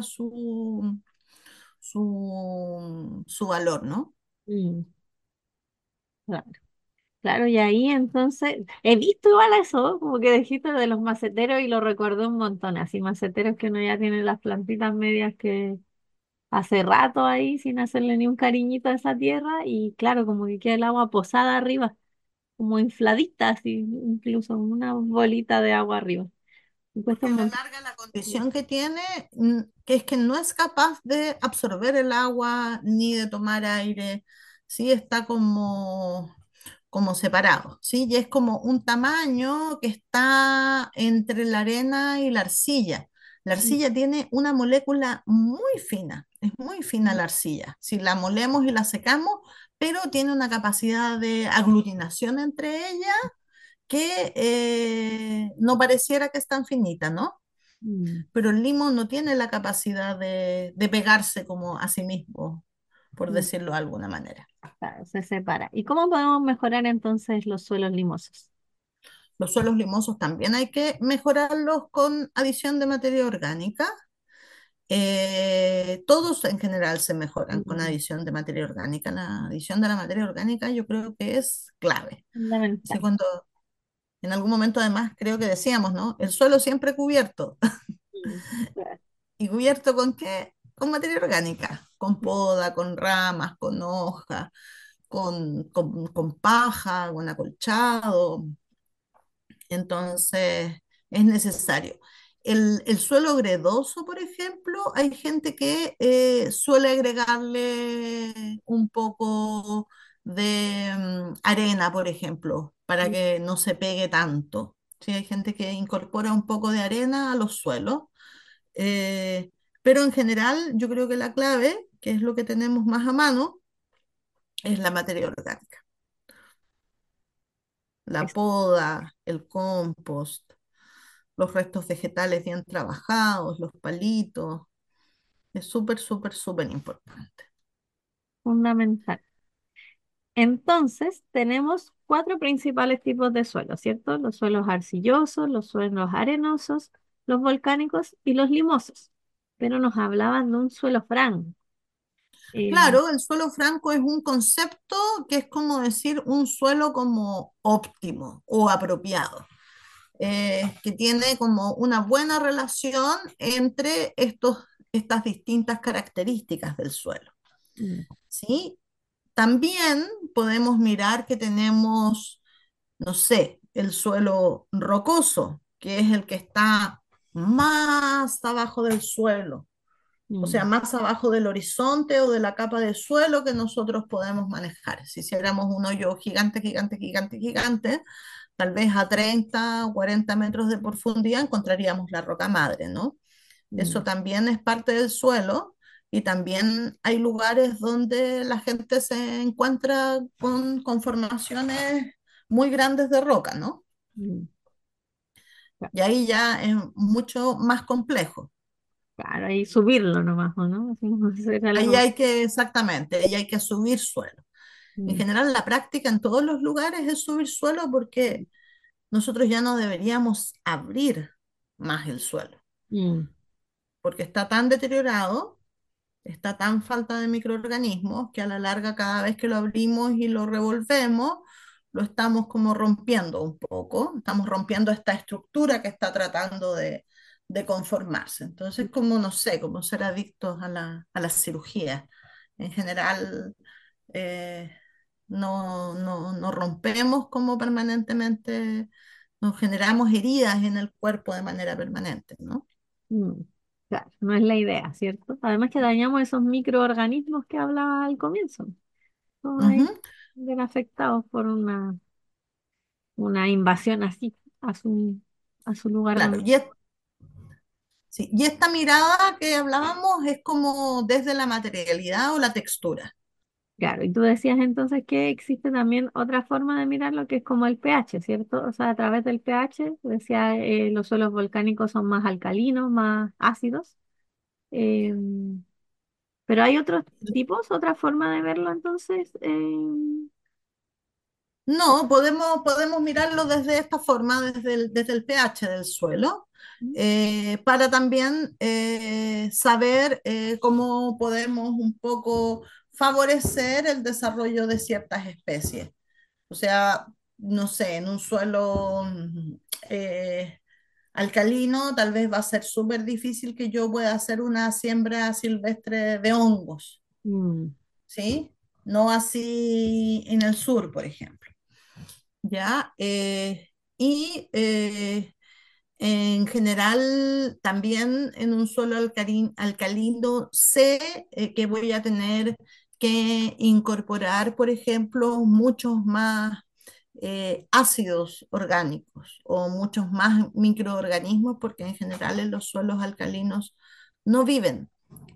Speaker 7: su valor, ¿no?
Speaker 3: mm, claro. Claro, y ahí entonces he visto igual eso, como que dijiste de los maceteros y lo recuerdo un montón, así maceteros que uno ya tiene las plantitas medias que hace rato ahí sin hacerle ni un cariñito a esa tierra y claro, como que queda el agua posada arriba, como infladita, así, incluso una bolita de agua arriba. Me cuesta
Speaker 7: Porque
Speaker 3: un
Speaker 7: a la
Speaker 3: montón.
Speaker 7: larga la condición que tiene, que es que no es capaz de absorber el agua ni de tomar aire, sí está como separado, ¿sí? Y es como un tamaño que está entre la arena y la arcilla. La arcilla tiene una molécula muy fina, es muy fina la arcilla. Si la molemos y la secamos, pero tiene una capacidad de aglutinación entre ellas que no pareciera que es tan finita, ¿no?
Speaker 3: Mm,
Speaker 7: Pero el limón no tiene la capacidad de pegarse como a sí mismo, por
Speaker 3: mm,
Speaker 7: decirlo de alguna manera.
Speaker 3: claro, se separa. ¿Y cómo podemos mejorar entonces los suelos limosos?
Speaker 7: Los suelos limosos también hay que mejorarlos con adición de materia orgánica. Todos en general se mejoran con
Speaker 3: Mm,
Speaker 7: adición de materia orgánica. La adición de la materia orgánica yo creo que es clave. Sí,
Speaker 3: fundamental.
Speaker 7: cuando en algún momento además creo que decíamos, ¿no? El suelo siempre cubierto.
Speaker 3: Mm, claro.
Speaker 7: ¿Y cubierto con qué? Con materia orgánica, con poda, con ramas, con hojas, con paja, con acolchado. Entonces, es necesario. El suelo gredoso, por ejemplo, hay gente que suele agregarle un poco de arena, por ejemplo, para que no se pegue tanto. Sí, hay gente que incorpora un poco de arena a los suelos, eh, pero en general yo creo que la clave, que es lo que tenemos más a mano, es la materia orgánica. La
Speaker 3: Es
Speaker 7: poda, el compost, los restos vegetales bien trabajados, los palitos. Es súper, súper, súper importante.
Speaker 3: fundamental. Entonces, tenemos cuatro principales tipos de suelos, ¿cierto? Los suelos arcillosos, los suelos arenosos, los volcánicos y los limosos. Pero nos hablaban de un suelo franco. Eh,
Speaker 7: Claro, el suelo franco es un concepto que es como decir un suelo como óptimo o apropiado, que tiene como una buena relación entre estas distintas características del suelo.
Speaker 3: mm,
Speaker 7: ¿Sí? También podemos mirar que tenemos, no sé, el suelo rocoso, que es el que está más abajo del suelo, o sea,
Speaker 3: Mm,
Speaker 7: más abajo del horizonte o de la capa de suelo que nosotros podemos manejar. Si hiciéramos un hoyo gigante, gigante, gigante, gigante, tal vez a 30 o 40 metros de profundidad encontraríamos la roca madre, ¿no? Eso
Speaker 3: mm,
Speaker 7: también es parte del suelo y también hay lugares donde la gente se encuentra con formaciones muy grandes de roca, ¿no?
Speaker 3: mm.
Speaker 7: Y ahí ya es mucho más complejo.
Speaker 3: Claro, y subirlo nomás, ¿o no? Así como hacer
Speaker 7: Ahí
Speaker 3: algo.
Speaker 7: hay que, exactamente, ahí hay que subir suelo. En
Speaker 3: Mm,
Speaker 7: general, la práctica en todos los lugares es subir suelo porque nosotros ya no deberíamos abrir más el suelo,
Speaker 3: mm,
Speaker 7: porque está tan deteriorado, está tan falta de microorganismos que a la larga cada vez que lo abrimos y lo revolvemos, lo estamos como rompiendo un poco, estamos rompiendo esta estructura que está tratando de conformarse. Entonces, como no sé, como ser adictos a la cirugía. En general, eh, no rompemos como permanentemente, nos generamos heridas en el cuerpo de manera permanente, ¿no?
Speaker 3: mm. Claro, no es la idea, ¿cierto? Además que dañamos esos microorganismos que hablaba al comienzo. Todos ahí
Speaker 7: Ujú.
Speaker 3: ven afectados por una invasión así a su lugar
Speaker 7: Claro,
Speaker 3: donde.
Speaker 7: sí, y esta mirada que hablábamos es como desde la materialidad o la textura.
Speaker 3: Claro, y tú decías entonces que existe también otra forma de mirarlo que es como el pH, ¿cierto? O sea, a través del pH, decía, los suelos volcánicos son más alcalinos, más ácidos, eh, pero hay otros tipos, otra forma de verlo entonces.
Speaker 7: No, podemos mirarlo desde esta forma, desde el pH del suelo, para también saber cómo podemos un poco favorecer el desarrollo de ciertas especies. O sea, no sé, en un suelo eh, alcalino tal vez va a ser súper difícil que yo pueda hacer una siembra silvestre de hongos,
Speaker 3: Mm,
Speaker 7: ¿sí? No así en el sur, por ejemplo. ¿Ya? Y en general, también en un suelo alcalino, sé que voy a tener que incorporar, por ejemplo, muchos más ácidos orgánicos o muchos más microorganismos, porque en general en los suelos alcalinos no viven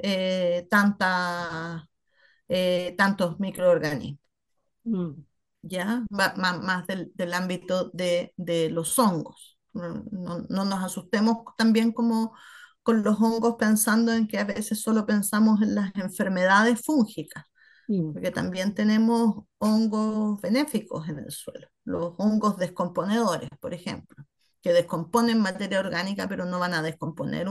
Speaker 7: tantos microorganismos.
Speaker 3: mm,
Speaker 7: ¿Ya? Más del ámbito de los hongos. No nos asustemos también como con los hongos pensando en que a veces solo pensamos en las enfermedades fúngicas,
Speaker 3: mm,
Speaker 7: porque también tenemos hongos benéficos en el suelo, los hongos descomponedores, por ejemplo, que descomponen materia orgánica pero no van a descomponer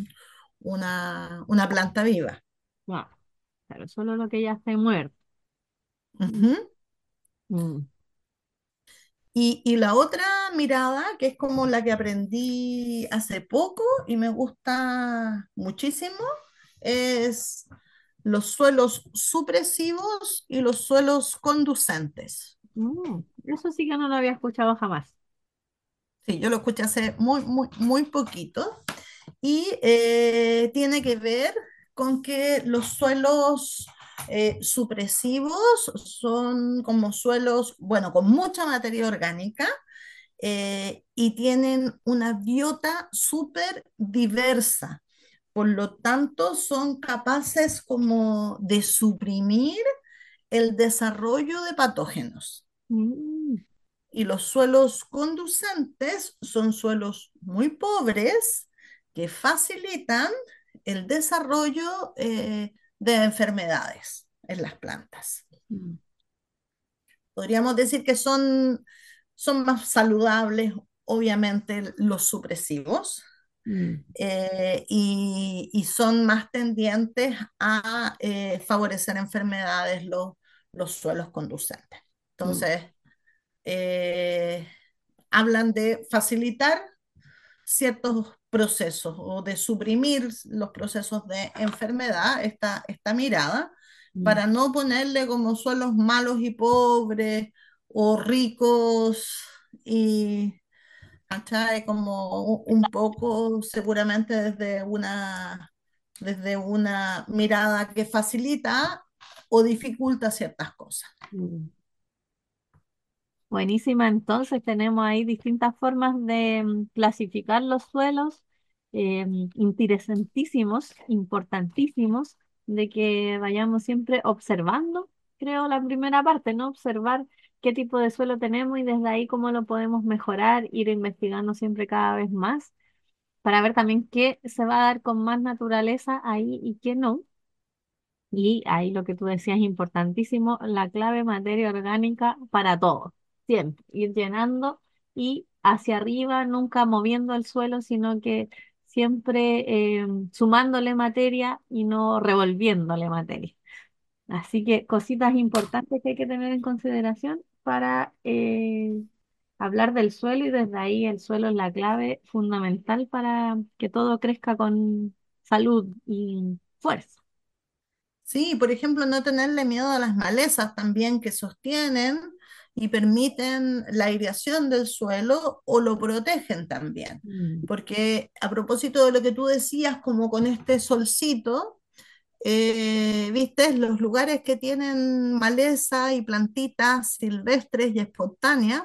Speaker 7: una planta viva.
Speaker 3: wow, claro, solo lo que ya está muerto. Mm,
Speaker 7: Ujú.
Speaker 3: mm,
Speaker 7: Y la otra mirada, que es como la que aprendí hace poco y me gusta muchísimo, es los suelos supresivos y los suelos conducentes.
Speaker 3: eso sí que no lo había escuchado jamás.
Speaker 7: Sí, yo lo escuché hace muy poquito y tiene que ver con que los suelos supresivos son como suelos, bueno, con mucha materia orgánica y tienen una biota súper diversa. Por lo tanto, son capaces como de suprimir el desarrollo de patógenos.
Speaker 3: Mm,
Speaker 7: Y los suelos conducentes son suelos muy pobres que facilitan el desarrollo de enfermedades en las plantas.
Speaker 3: mm,
Speaker 7: Podríamos decir que son más saludables, obviamente, los supresivos,
Speaker 3: mm,
Speaker 7: y son más tendientes a favorecer enfermedades los suelos conducentes.
Speaker 3: mm,
Speaker 7: Entonces, eh, hablan de facilitar ciertos procesos o de suprimir los procesos de enfermedad, esta mirada,
Speaker 3: mm,
Speaker 7: para no ponerle como suelos malos y pobres o ricos y, ¿cachai? Como un poco seguramente desde una mirada que facilita o dificulta ciertas cosas.
Speaker 3: Mm. Buenísima, entonces tenemos ahí distintas formas de clasificar los suelos, interesantísimos, importantísimos, de que vayamos siempre observando, creo, la primera parte, ¿no? Observar qué tipo de suelo tenemos y desde ahí cómo lo podemos mejorar, ir investigando siempre cada vez más, para ver también qué se va a dar con más naturaleza ahí y qué no. Y ahí lo que tú decías es importantísimo, la clave materia orgánica para todo, siempre, ir llenando y hacia arriba, nunca moviendo el suelo, sino que siempre sumándole materia y no revolviéndole materia. Así que cositas importantes que hay que tener en consideración para hablar del suelo y desde ahí el suelo es la clave fundamental para que todo crezca con salud y fuerza.
Speaker 7: Sí, por ejemplo, no tenerle miedo a las malezas también que sostienen y permiten la aireación del suelo o lo protegen también.
Speaker 3: Mm.
Speaker 7: Porque a propósito de lo que tú decías, como con este solcito, viste, los lugares que tienen maleza y plantitas silvestres y espontáneas,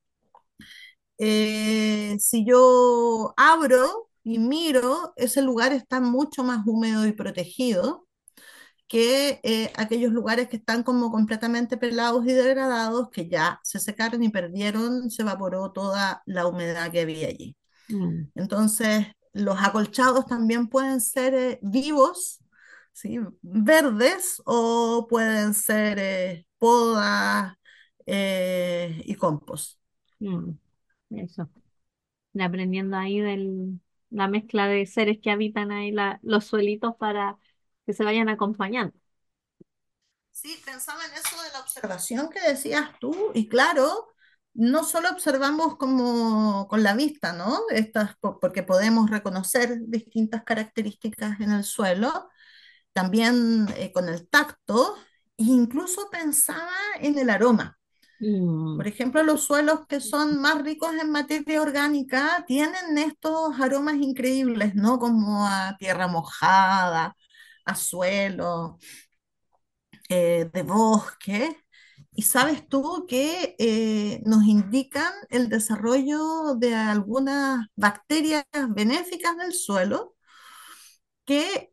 Speaker 7: si yo abro y miro, ese lugar está mucho más húmedo y protegido que aquellos lugares que están como completamente pelados y degradados, que ya se secaron y perdieron, se evaporó toda la humedad que había allí.
Speaker 3: Mm.
Speaker 7: Entonces, los acolchados también pueden ser vivos, ¿sí? Verdes, o pueden ser podas y compost.
Speaker 3: Mm. Eso. Y aprendiendo ahí la mezcla de seres que habitan ahí los suelitos para que se vayan acompañando.
Speaker 7: Sí, pensaba en eso de la observación que decías tú, y claro, no solo observamos como con la vista, ¿no? Porque podemos reconocer distintas características en el suelo, también con el tacto, e incluso pensaba en el aroma.
Speaker 3: Mm.
Speaker 7: Por ejemplo, los suelos que son más ricos en materia orgánica tienen estos aromas increíbles, ¿no? Como a tierra mojada, a suelo de bosque. Y sabes tú que nos indican el desarrollo de algunas bacterias benéficas del suelo que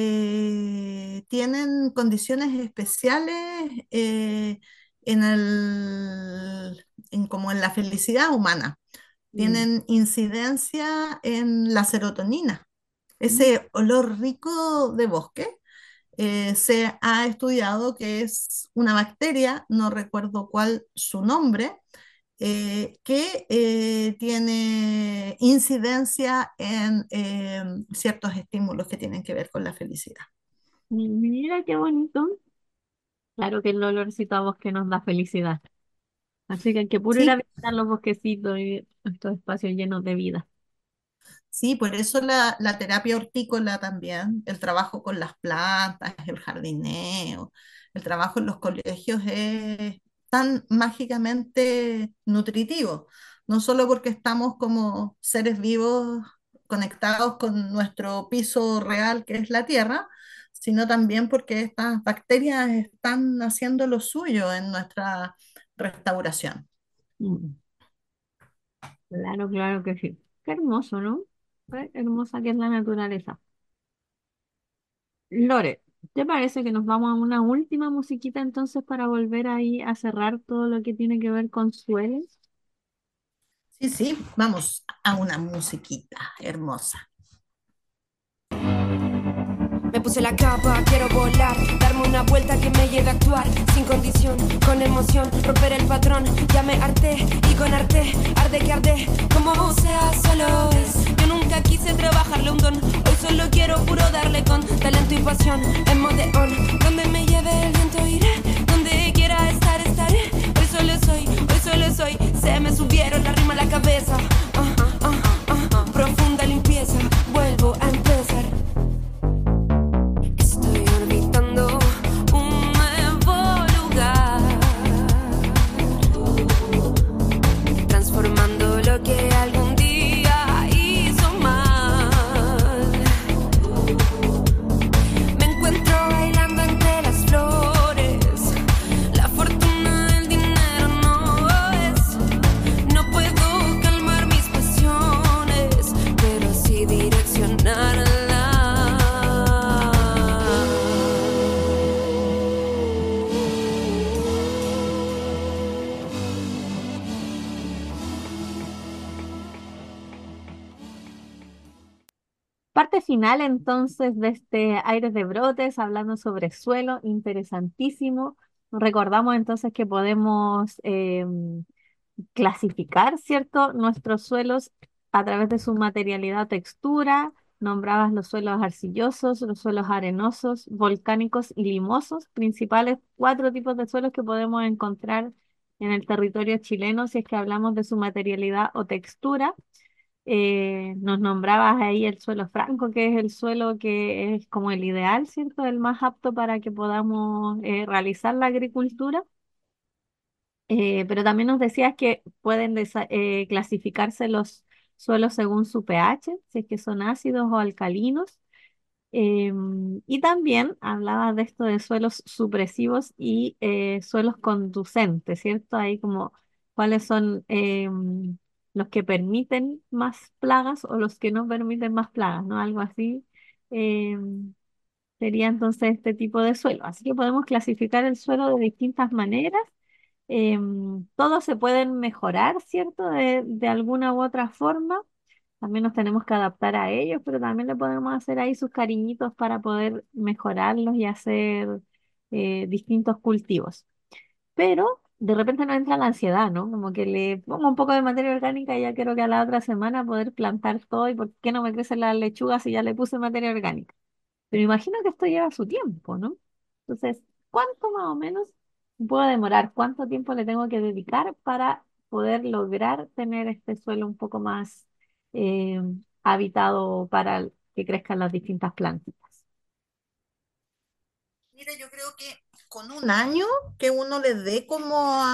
Speaker 7: tienen condiciones especiales como en la felicidad humana.
Speaker 3: Mm.
Speaker 7: Tienen incidencia en la serotonina,
Speaker 3: Mm.
Speaker 7: ese olor rico de bosque. Se ha estudiado que es una bacteria, no recuerdo cuál su nombre, que tiene incidencia en ciertos estímulos que tienen que ver con la felicidad.
Speaker 3: Mira qué bonito. Claro que el olorcito a bosque nos da felicidad. Así que hay que puro ir a
Speaker 7: Sí,
Speaker 3: visitar los bosquecitos y estos espacios llenos de vida.
Speaker 7: sí, por eso la terapia hortícola también, el trabajo con las plantas, el jardineo, el trabajo en los colegios es tan mágicamente nutritivo, no solo porque estamos como seres vivos conectados con nuestro piso real que es la tierra, sino también porque estas bacterias están haciendo lo suyo en nuestra restauración.
Speaker 3: Mm. Claro, claro que sí. Qué hermoso, ¿no? Qué hermosa que es la naturaleza. Lore, ¿te parece que nos vamos a una última musiquita entonces para volver ahí a cerrar todo lo que tiene que ver con suelos?
Speaker 7: Sí, sí, vamos a una musiquita hermosa.
Speaker 4: Me puse la capa, quiero volar, darme una vuelta que me lleve a actuar, sin condición, con emoción, romper el patrón, ya me harté, y con arte, arde que arde, como sea, solo es. Yo nunca quise trabajarle un don, hoy solo quiero puro darle con talento y pasión, en modeón, donde me lleve el viento iré, donde quiera estar estaré, hoy solo soy, se me subieron la rima a la cabeza, profunda limpieza, vuelvo a empezar.
Speaker 3: parte final entonces de este Aires de Brotes, hablando sobre suelo, interesantísimo. Recordamos entonces que podemos clasificar, ¿cierto?, nuestros suelos a través de su materialidad o textura. Nombrabas los suelos arcillosos, los suelos arenosos, volcánicos y limosos, principales cuatro tipos de suelos que podemos encontrar en el territorio chileno si es que hablamos de su materialidad o textura. Nos nombrabas ahí el suelo franco, que es el suelo que es como el ideal, ¿cierto? El más apto para que podamos realizar la agricultura. Pero también nos decías que pueden clasificarse los suelos según su pH, si es que son ácidos o alcalinos. Y también hablaba de esto de suelos supresivos y suelos conducentes, ¿cierto? Ahí como cuáles son los que permiten más plagas o los que no permiten más plagas, ¿no? Algo así sería entonces este tipo de suelo. Así que podemos clasificar el suelo de distintas maneras. Todos se pueden mejorar, ¿cierto? De alguna u otra forma. También nos tenemos que adaptar a ellos, pero también le podemos hacer ahí sus cariñitos para poder mejorarlos y hacer distintos cultivos. Pero de repente nos entra la ansiedad, ¿no? Como que le pongo un poco de materia orgánica y ya quiero que a la otra semana poder plantar todo y por qué no me crecen las lechugas si ya le puse materia orgánica. Pero imagino que esto lleva su tiempo, ¿no? Entonces, ¿cuánto más o menos puedo demorar? ¿Cuánto tiempo le tengo que dedicar para poder lograr tener este suelo un poco más eh, habitado para que crezcan las distintas plantitas?
Speaker 7: Mira, yo creo que con un año que uno le dé como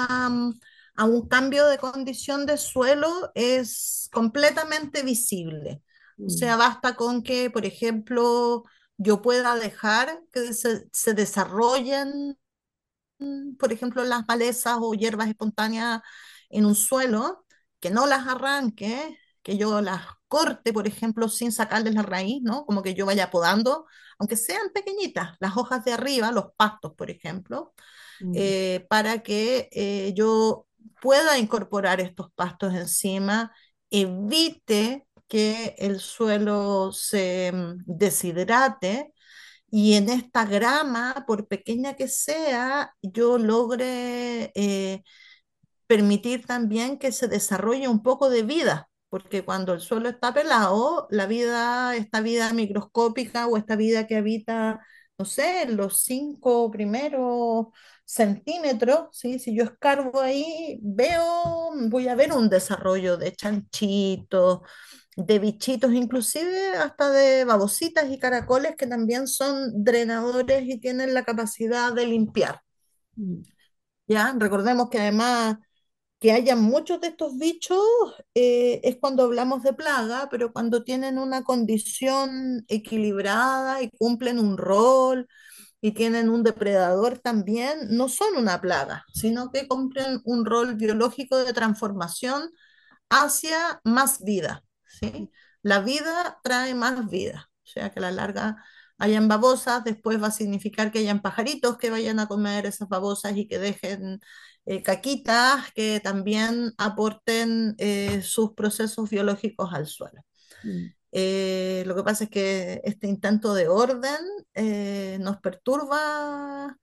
Speaker 7: a un cambio de condición de suelo es completamente visible. O
Speaker 3: Mm,
Speaker 7: sea, basta con que, por ejemplo, yo pueda dejar que se desarrollen, por ejemplo, las malezas o hierbas espontáneas en un suelo, que no las arranque, que yo las corte, por ejemplo, sin sacarles la raíz, ¿no? Como que yo vaya podando, aunque sean pequeñitas, las hojas de arriba, los pastos, por ejemplo,
Speaker 3: mm,
Speaker 7: para que yo pueda incorporar estos pastos encima, evite que el suelo se deshidrate y en esta grama, por pequeña que sea, yo logre permitir también que se desarrolle un poco de vida, porque cuando el suelo está pelado, la vida, esta vida microscópica o esta vida que habita, no sé, los 5 primeros centímetros, ¿sí? Si yo escarbo ahí, voy a ver un desarrollo de chanchitos, de bichitos, inclusive hasta de babositas y caracoles que también son drenadores y tienen la capacidad de limpiar.
Speaker 3: mm,
Speaker 7: ¿Ya? Recordemos que además que haya muchos de estos bichos es cuando hablamos de plaga, pero cuando tienen una condición equilibrada y cumplen un rol y tienen un depredador también, no son una plaga, sino que cumplen un rol biológico de transformación hacia más vida, ¿sí? La vida trae más vida, o sea que a la larga hayan babosas, después va a significar que hayan pajaritos que vayan a comer esas babosas y que dejen caquitas que también aporten sus procesos biológicos al suelo.
Speaker 3: mm,
Speaker 7: Lo que pasa es que este intento de orden nos perturba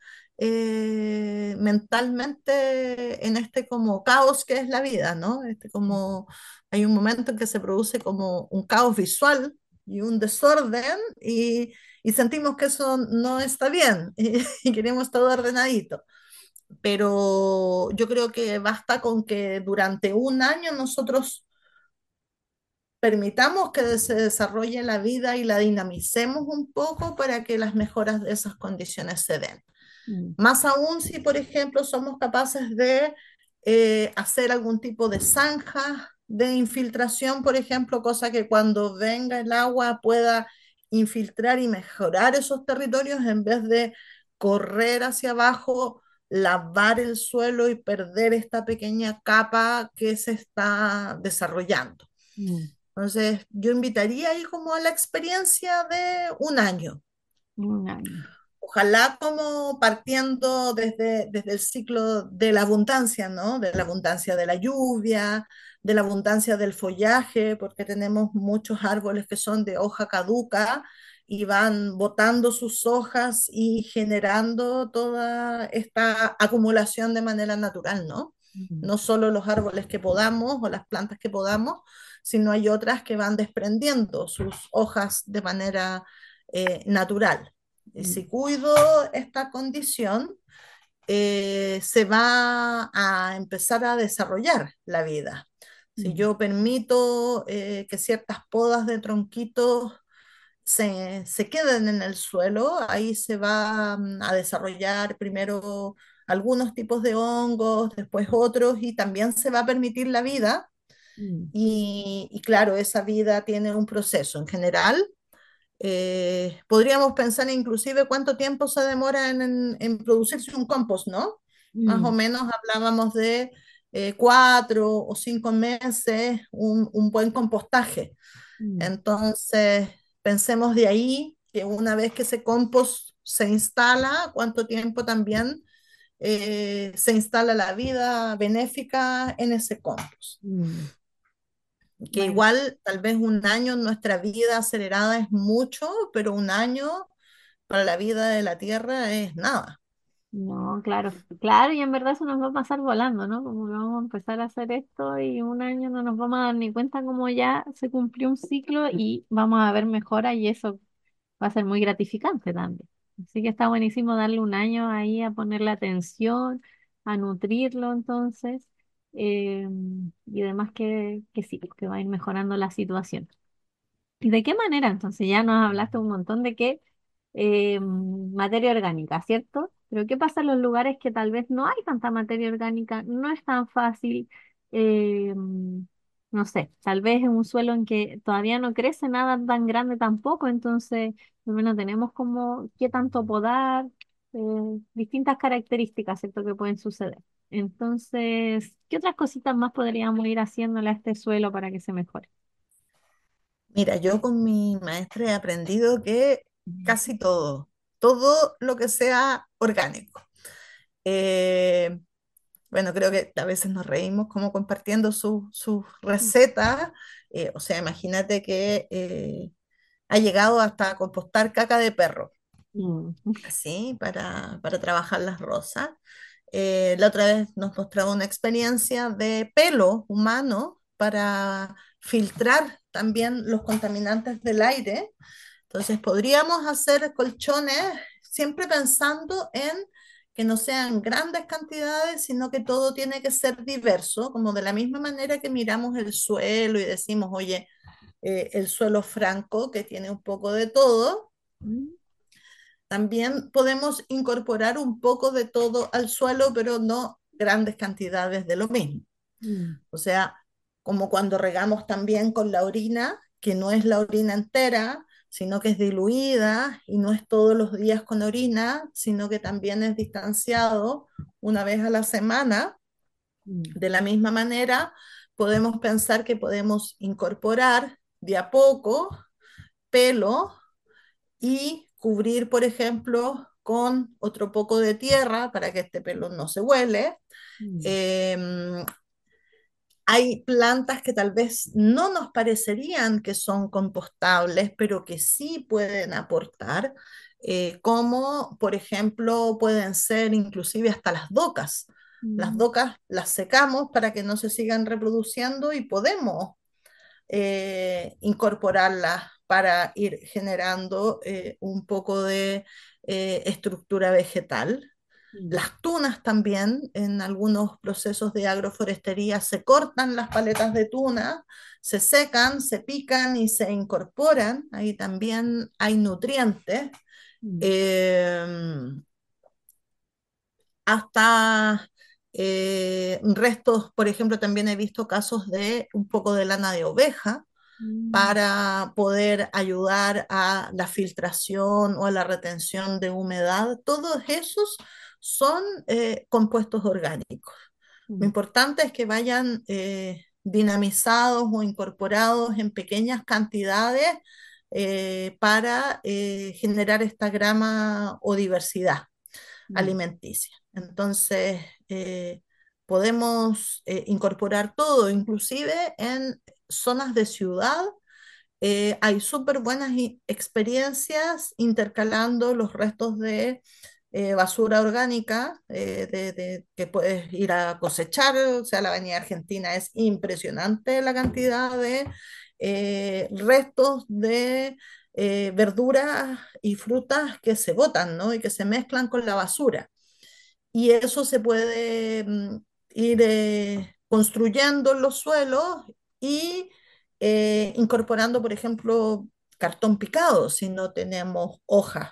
Speaker 7: mentalmente en este como caos que es la vida, ¿no? Este como hay un momento en que se produce como un caos visual y un desorden y sentimos que eso no está bien y queremos todo ordenadito. Pero yo creo que basta con que durante un año nosotros permitamos que se desarrolle la vida y la dinamicemos un poco para que las mejoras de esas condiciones se den.
Speaker 3: mm,
Speaker 7: Más aún si, por ejemplo, somos capaces de hacer algún tipo de zanja de infiltración, por ejemplo, cosa que cuando venga el agua pueda infiltrar y mejorar esos territorios en vez de correr hacia abajo, lavar el suelo y perder esta pequeña capa que se está desarrollando.
Speaker 3: mm,
Speaker 7: Entonces, yo invitaría ahí como a la experiencia de un año.
Speaker 3: un año.
Speaker 7: Ojalá como partiendo desde el ciclo de la abundancia, ¿no? De la abundancia de la lluvia, de la abundancia del follaje, porque tenemos muchos árboles que son de hoja caduca y van botando sus hojas y generando toda esta acumulación de manera natural, ¿no?
Speaker 3: Mm.
Speaker 7: No solo los árboles que podamos o las plantas que podamos, sino hay otras que van desprendiendo sus hojas de manera natural. Y
Speaker 3: Mm.
Speaker 7: si cuido esta condición, se va a empezar a desarrollar la vida. Si
Speaker 3: Mm.
Speaker 7: yo permito que ciertas podas de tronquitos se queden en el suelo, ahí se va a desarrollar primero algunos tipos de hongos, después otros, y también se va a permitir la vida.
Speaker 3: Mm.
Speaker 7: Y claro, esa vida tiene un proceso. En general, podríamos pensar inclusive cuánto tiempo se demora en producirse un compost, ¿no? Más o
Speaker 3: Mm.
Speaker 7: menos hablábamos de 4 o 5 meses, un buen compostaje.
Speaker 3: Mm.
Speaker 7: Entonces, pensemos de ahí que una vez que ese compost se instala, cuánto tiempo también se instala la vida benéfica en ese compost.
Speaker 3: Mm.
Speaker 7: Que
Speaker 3: Bueno.
Speaker 7: igual tal vez un año en nuestra vida acelerada es mucho, pero un año para la vida de la Tierra es nada.
Speaker 3: No, claro, claro, y en verdad eso nos va a pasar volando, ¿no? Como que vamos a empezar a hacer esto y un año no nos vamos a dar ni cuenta como ya se cumplió un ciclo y vamos a ver mejora y eso va a ser muy gratificante también. Así que está buenísimo darle un año ahí a ponerle atención, a nutrirlo entonces, y demás que sí, que va a ir mejorando la situación. ¿Y de qué manera? Entonces ya nos hablaste un montón de qué materia orgánica, ¿cierto? Pero ¿qué pasa en los lugares que tal vez no hay tanta materia orgánica? No es tan fácil, no sé, tal vez en un suelo en que todavía no crece nada tan grande tampoco, entonces al menos tenemos como qué tanto podar, distintas características, ¿cierto? Que pueden suceder. Entonces, ¿qué otras cositas más podríamos ir haciéndole a este suelo para que se mejore?
Speaker 7: Mira, yo con mi maestra he aprendido que casi todo, todo lo que sea orgánico. Eh, bueno, creo que a veces nos reímos como compartiendo sus recetas. O sea, imagínate que ha llegado hasta a compostar caca de perro,
Speaker 3: Mm.
Speaker 7: así, para trabajar las rosas. La otra vez nos mostraba una experiencia de pelo humano para filtrar también los contaminantes del aire. Entonces podríamos hacer colchones siempre pensando en que no sean grandes cantidades, sino que todo tiene que ser diverso, como de la misma manera que miramos el suelo y decimos, oye, el suelo franco, que tiene un poco de todo,
Speaker 3: Mm.
Speaker 7: también podemos incorporar un poco de todo al suelo, pero no grandes cantidades de lo mismo.
Speaker 3: Mm.
Speaker 7: O sea, como cuando regamos también con la orina, que no es la orina entera, sino que es diluida y no es todos los días con orina, sino que también es distanciado una vez a la semana.
Speaker 3: Mm.
Speaker 7: De la misma manera, podemos pensar que podemos incorporar de a poco pelo y cubrir, por ejemplo, con otro poco de tierra para que este pelo no se huele.
Speaker 3: Mm.
Speaker 7: Eh, Hay plantas que tal vez no nos parecerían que son compostables, pero que sí pueden aportar, como por ejemplo pueden ser inclusive hasta las docas. Las
Speaker 3: Mm.
Speaker 7: docas las secamos para que no se sigan reproduciendo y podemos incorporarlas para ir generando un poco de estructura vegetal.
Speaker 3: Mm.
Speaker 7: Las tunas también, en algunos procesos de agroforestería, se cortan las paletas de tuna, se secan, se pican y se incorporan. Ahí también hay nutrientes.
Speaker 3: Mm.
Speaker 7: Eh, Hasta restos, por ejemplo, también he visto casos de un poco de lana de oveja
Speaker 3: Mm.
Speaker 7: para poder ayudar a la filtración o a la retención de humedad. Todos esos son compuestos orgánicos. Lo
Speaker 3: Mm.
Speaker 7: importante es que vayan dinamizados o incorporados en pequeñas cantidades para generar esta grama o diversidad
Speaker 3: Mm.
Speaker 7: alimenticia. Entonces, podemos incorporar todo, inclusive en zonas de ciudad. Hay súper buenas experiencias intercalando los restos de basura orgánica que puedes ir a cosechar. O sea, la Avenida Argentina es impresionante la cantidad de restos de verduras y frutas que se botan, ¿no? Y que se mezclan con la basura. Y eso se puede ir construyendo en los suelos y incorporando, por ejemplo, cartón picado si no tenemos hojas.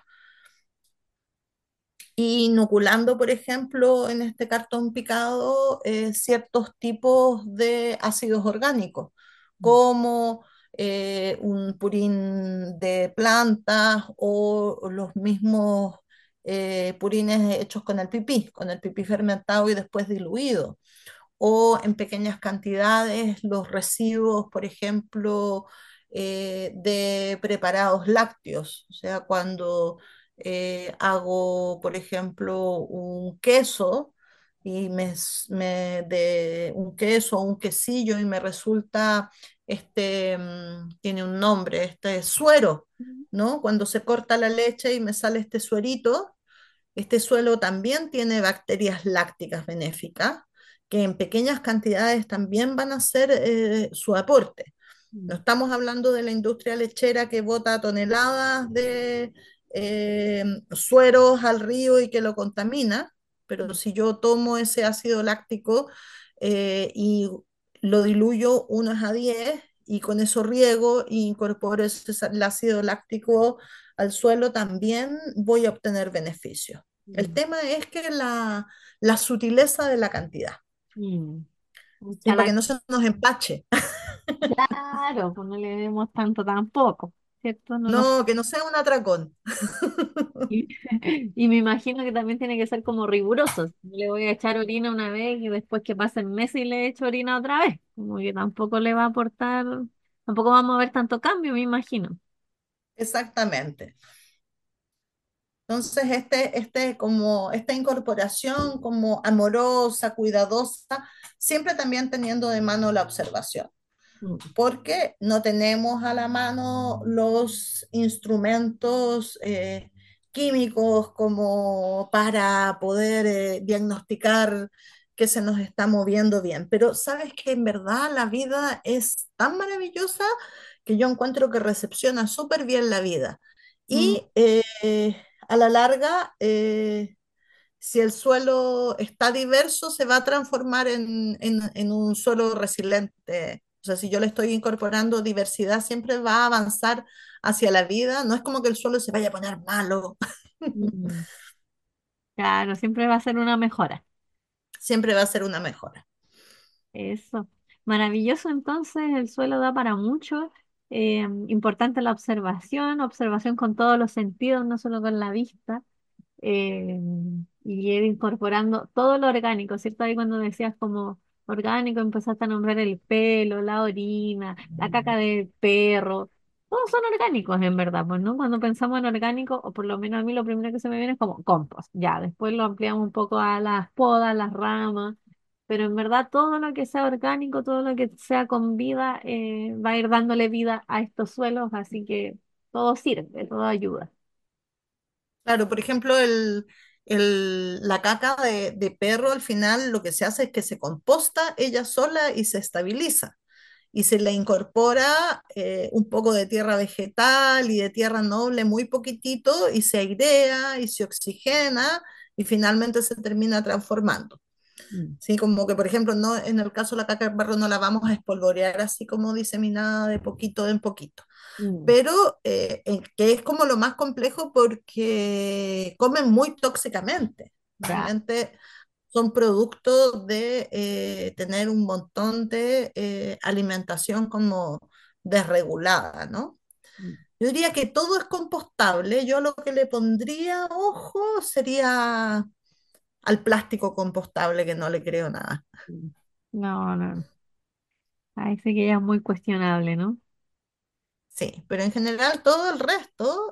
Speaker 7: Y inoculando, por ejemplo, en este cartón picado ciertos tipos de ácidos orgánicos, como un purín de plantas o los mismos purines hechos con el pipí fermentado y después diluido, o en pequeñas cantidades los residuos, por ejemplo, de preparados lácteos. O sea, cuando hago, por ejemplo, un queso y de un queso o un quesillo y me resulta, tiene un nombre, este suero, ¿no? Cuando se corta la leche y me sale este suerito, este suelo también tiene bacterias lácticas benéficas que en pequeñas cantidades también van a hacer su aporte. No estamos hablando de la industria lechera que bota toneladas de sueros al río y que lo contamina, pero si yo tomo ese ácido láctico y lo diluyo 1:10 y con eso riego e incorporo el ácido láctico al suelo, también voy a obtener beneficios. El
Speaker 3: Mm,
Speaker 7: tema es que la sutileza de la cantidad,
Speaker 3: mm.
Speaker 7: ¿sí? Para
Speaker 3: Ojalá
Speaker 7: que no
Speaker 3: que,
Speaker 7: se nos empache.
Speaker 3: claro, pues no le demos tanto tampoco, ¿cierto? No nos...
Speaker 7: No, que no sea un atracón.
Speaker 3: Y, y me imagino que también tiene que ser como riguroso. Le voy a echar orina una vez y después que pasen meses y le echo orina otra vez. Como que tampoco le va a aportar, tampoco vamos a ver tanto cambio, me imagino.
Speaker 7: Exactamente. Entonces, como esta incorporación como amorosa, cuidadosa, siempre también teniendo de mano la observación,
Speaker 3: Mm,
Speaker 7: porque no tenemos a la mano los instrumentos químicos como para poder diagnosticar que se nos está moviendo bien. Pero sabes que en verdad la vida es tan maravillosa que yo encuentro que recepciona súper bien la vida.
Speaker 3: mm,
Speaker 7: Y a la larga, si el suelo está diverso, se va a transformar en un suelo resiliente. O sea, si yo le estoy incorporando diversidad, siempre va a avanzar hacia la vida. No es como que el suelo se vaya a poner malo,
Speaker 3: mm. Claro, siempre va a ser una mejora.
Speaker 7: siempre va a ser una mejora.
Speaker 3: Eso. Maravilloso, entonces, el suelo da para mucho. Importante la observación, observación con todos los sentidos, no solo con la vista. eh, y ir incorporando todo lo orgánico, ¿cierto? Ahí cuando decías como orgánico, empezaste a nombrar el pelo, la orina, la caca del perro. Todos son orgánicos en verdad, pues, ¿no? Cuando pensamos en orgánico, o por lo menos a mí lo primero que se me viene es como compost. Ya, después lo ampliamos un poco a las podas, las ramas, pero en verdad todo lo que sea orgánico, todo lo que sea con vida, va a ir dándole vida a estos suelos, así que todo sirve, todo ayuda.
Speaker 7: Claro, por ejemplo, la caca de perro al final lo que se hace es que se composta ella sola y se estabiliza. Y se le incorpora un poco de tierra vegetal y de tierra noble, muy poquitito, y se airea y se oxigena y finalmente se termina transformando.
Speaker 3: Mm,
Speaker 7: Sí, como que, por ejemplo, no, en el caso de la caca de perro no la vamos a espolvorear así como diseminada de poquito en poquito,
Speaker 3: mm.
Speaker 7: pero que es como lo más complejo porque comen muy tóxicamente.
Speaker 3: Ya.
Speaker 7: Realmente son producto de tener un montón de alimentación como desregulada, ¿no? Yo diría que todo es compostable. Yo lo que le pondría ojo sería al plástico compostable, que no le creo nada.
Speaker 3: No, no. Ahí sí que ya es muy cuestionable, ¿no?
Speaker 7: Sí, pero en general todo el resto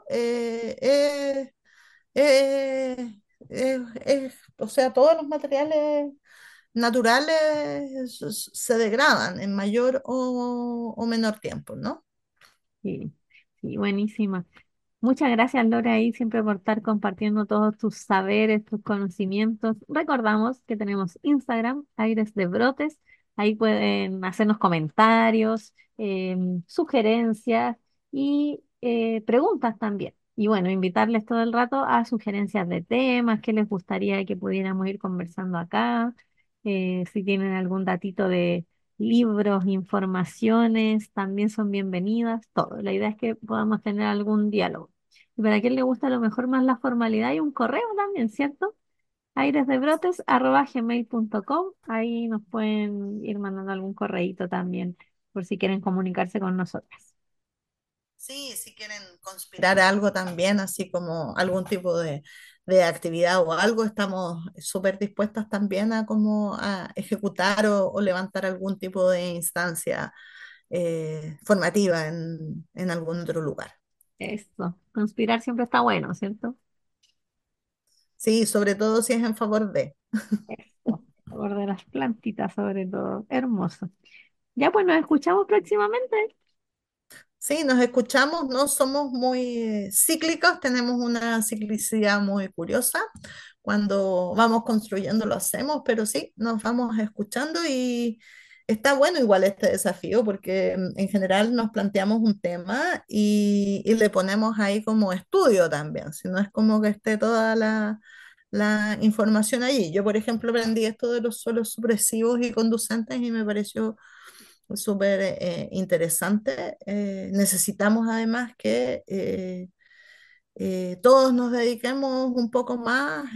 Speaker 7: eh, o sea, todos los materiales naturales se degradan en mayor o menor tiempo, ¿no?
Speaker 3: Sí, sí, buenísima. Muchas gracias, Lore, ahí siempre por estar compartiendo todos tus saberes, tus conocimientos. Recordamos que tenemos Instagram, Aires de Brotes. Ahí pueden hacernos comentarios, sugerencias y preguntas también. Y bueno, invitarles todo el rato a sugerencias de temas que les gustaría que pudiéramos ir conversando acá. Si tienen algún datito de libros, informaciones, también son bienvenidas. Todo. La idea es que podamos tener algún diálogo. Y para quien le gusta a lo mejor más la formalidad, hay un correo también, ¿cierto? airesdebrotes@gmail.com. Ahí nos pueden ir mandando algún correíto también, por si quieren comunicarse con nosotras.
Speaker 7: Sí, si quieren conspirar algo también, así como algún tipo de actividad o algo, estamos súper dispuestas también a como a ejecutar o levantar algún tipo de instancia formativa en algún otro lugar.
Speaker 3: Eso, conspirar siempre está bueno, ¿cierto?
Speaker 7: Sí, sobre todo si es en favor de.
Speaker 3: Eso, a favor de las plantitas sobre todo. Hermoso. Ya pues nos escuchamos próximamente.
Speaker 7: Sí, nos escuchamos, no somos muy cíclicos, tenemos una ciclicidad muy curiosa. Cuando vamos construyendo lo hacemos, pero sí, nos vamos escuchando y está bueno igual este desafío porque en general nos planteamos un tema y le ponemos ahí como estudio también, si no es como que esté toda la información allí. Yo, por ejemplo, aprendí esto de los suelos supresivos y conducentes y me pareció súper interesante. Necesitamos además que todos nos dediquemos un poco más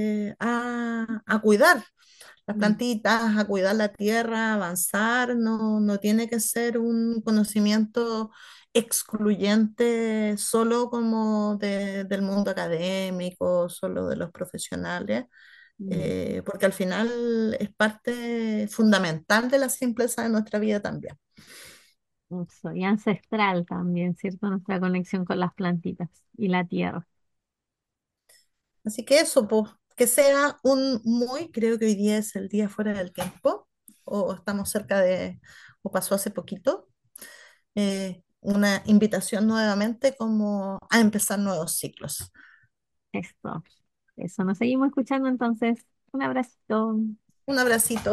Speaker 7: a cuidar las
Speaker 3: Mm,
Speaker 7: plantitas, a cuidar la tierra, a avanzar. No tiene que ser un conocimiento excluyente solo como del mundo académico, solo de los profesionales,
Speaker 3: mm.
Speaker 7: porque al final es parte fundamental de la simpleza de nuestra vida también.
Speaker 3: Eso, y ancestral también, ¿cierto? Nuestra conexión con las plantitas y la tierra.
Speaker 7: Así que eso, pues, que sea creo que hoy día es el día fuera del tiempo, o estamos cerca o pasó hace poquito, una invitación nuevamente como a empezar nuevos ciclos.
Speaker 3: Eso, eso. Nos seguimos escuchando entonces. Un abracito.
Speaker 7: Un abracito.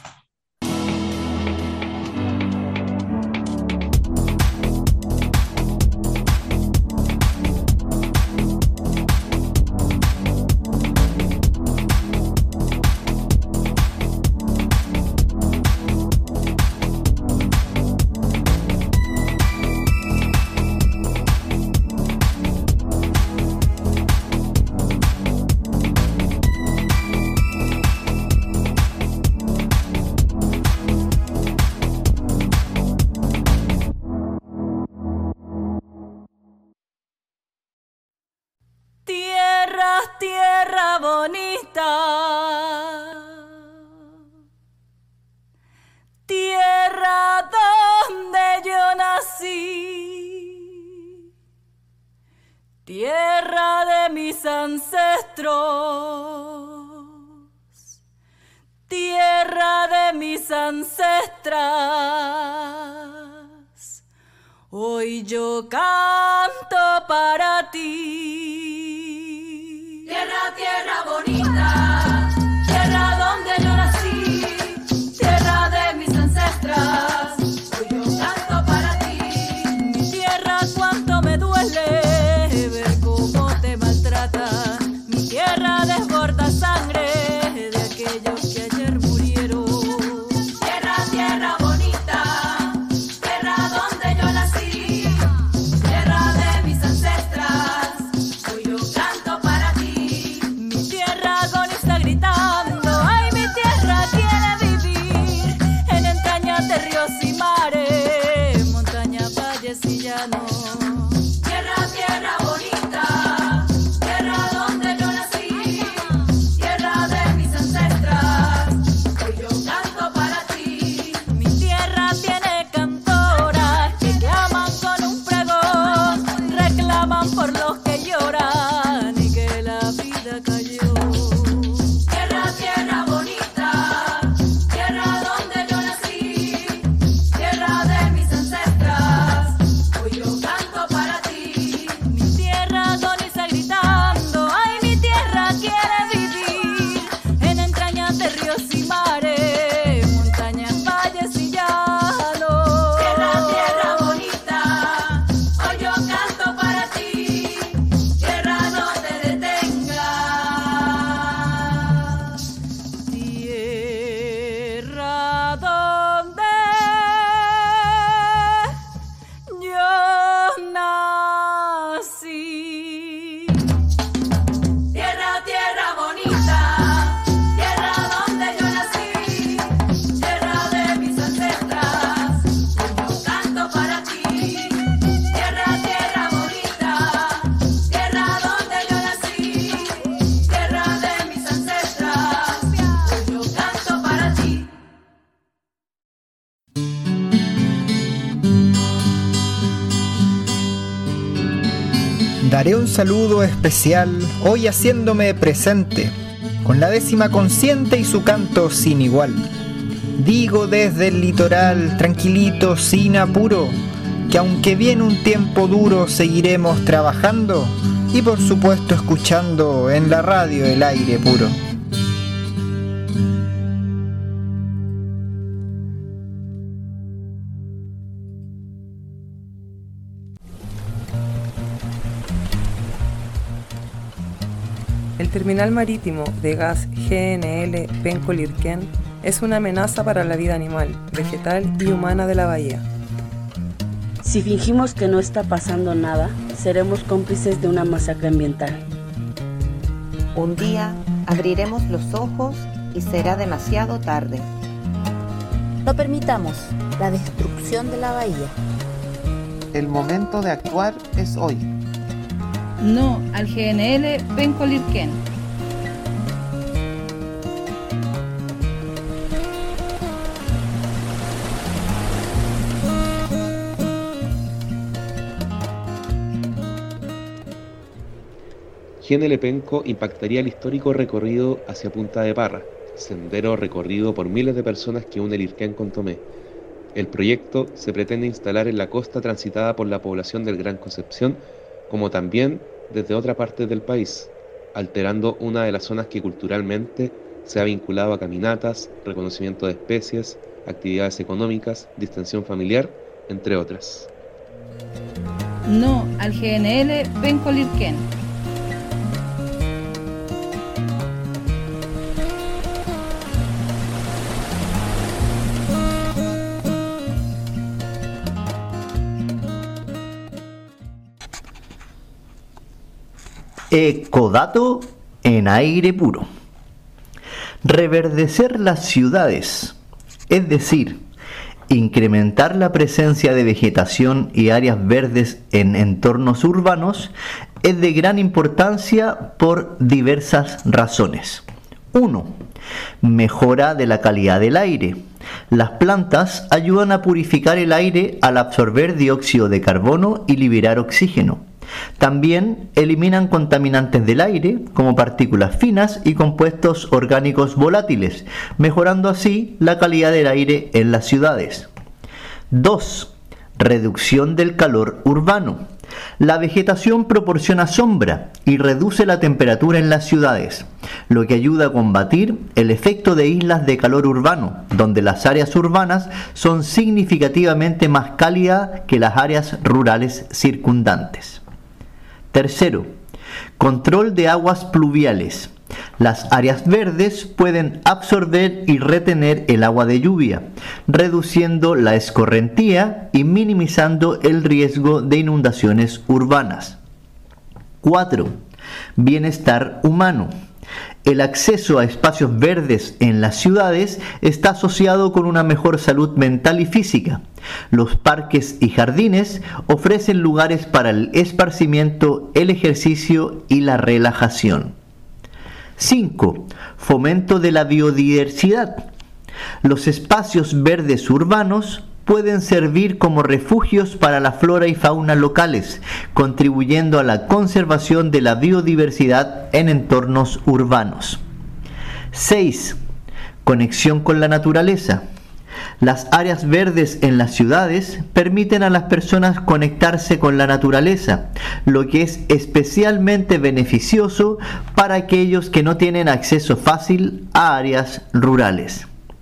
Speaker 8: Tierra, tierra bonita, tierra donde yo nací, tierra de mis ancestros, tierra de mis ancestras. Hoy yo canto para ti. Tierra, tierra bonita, tierra donde yo nací, tierra de mis ancestras. Hoy yo canto para ti. Mi tierra, cuánto me duele ver cómo te maltratan. Mi tierra desborda sangre de aquellos que ayer murieron. Tierra, tierra bonita, tierra donde yo nací, tierra de mis ancestras. Hoy yo canto para ti. Mi tierra agoniza gritando, ay, mi tierra quiere vivir en entrañas de ríos y mares, montañas, valles y llanos. Tierra, tierra bonita, tierra
Speaker 9: Daré un saludo especial hoy haciéndome presente, con la 10ª consciente y su canto sin igual. Digo desde el litoral, tranquilito, sin apuro, que aunque viene un tiempo duro, seguiremos trabajando y por supuesto escuchando en la radio El Aire Puro.
Speaker 10: El terminal marítimo de gas GNL Penco-Lirquén es una amenaza para la vida animal, vegetal y humana de la bahía.
Speaker 11: Si fingimos que no está pasando nada, seremos cómplices de una masacre ambiental.
Speaker 12: Un día abriremos los ojos y será demasiado tarde.
Speaker 13: No permitamos la destrucción de la bahía.
Speaker 14: El momento de actuar es hoy.
Speaker 15: No al GNL Penco-Lirquén.
Speaker 16: GNL Penco impactaría el histórico recorrido hacia Punta de Parra, sendero recorrido por miles de personas que une Lirquén con Tomé. El proyecto se pretende instalar en la costa transitada por la población del Gran Concepción, como también desde otra parte del país, alterando una de las zonas que culturalmente se ha vinculado a caminatas, reconocimiento de especies, actividades económicas, distensión familiar, entre otras.
Speaker 15: No al GNL Penco-Lirquén.
Speaker 5: Ecodato en aire puro. Reverdecer las ciudades, es decir, incrementar la presencia de vegetación y áreas verdes en entornos urbanos, es de gran importancia por diversas razones. 1. Mejora de la calidad del aire. Las plantas ayudan a purificar el aire al absorber dióxido de carbono y liberar oxígeno. También eliminan contaminantes del aire, como partículas finas y compuestos orgánicos volátiles, mejorando así la calidad del aire en las ciudades. 2. Reducción del calor urbano. La vegetación proporciona sombra y reduce la temperatura en las ciudades, lo que ayuda a combatir el efecto de islas de calor urbano, donde las áreas urbanas son significativamente más cálidas que las áreas rurales circundantes. 3. Control de aguas pluviales. Las áreas verdes pueden absorber y retener el agua de lluvia, reduciendo la escorrentía y minimizando el riesgo de inundaciones urbanas. 4. Bienestar humano. El acceso a espacios verdes en las ciudades está asociado con una mejor salud mental y física. Los parques y jardines ofrecen lugares para el esparcimiento, el ejercicio y la relajación. 5. Fomento de la biodiversidad. Los espacios verdes urbanos pueden servir como refugios para la flora y fauna locales, contribuyendo a la conservación de la biodiversidad en entornos urbanos. 6. Conexión con la naturaleza. Las áreas verdes en las ciudades permiten a las personas conectarse con la naturaleza, lo que es especialmente beneficioso para aquellos que no tienen acceso fácil a áreas rurales.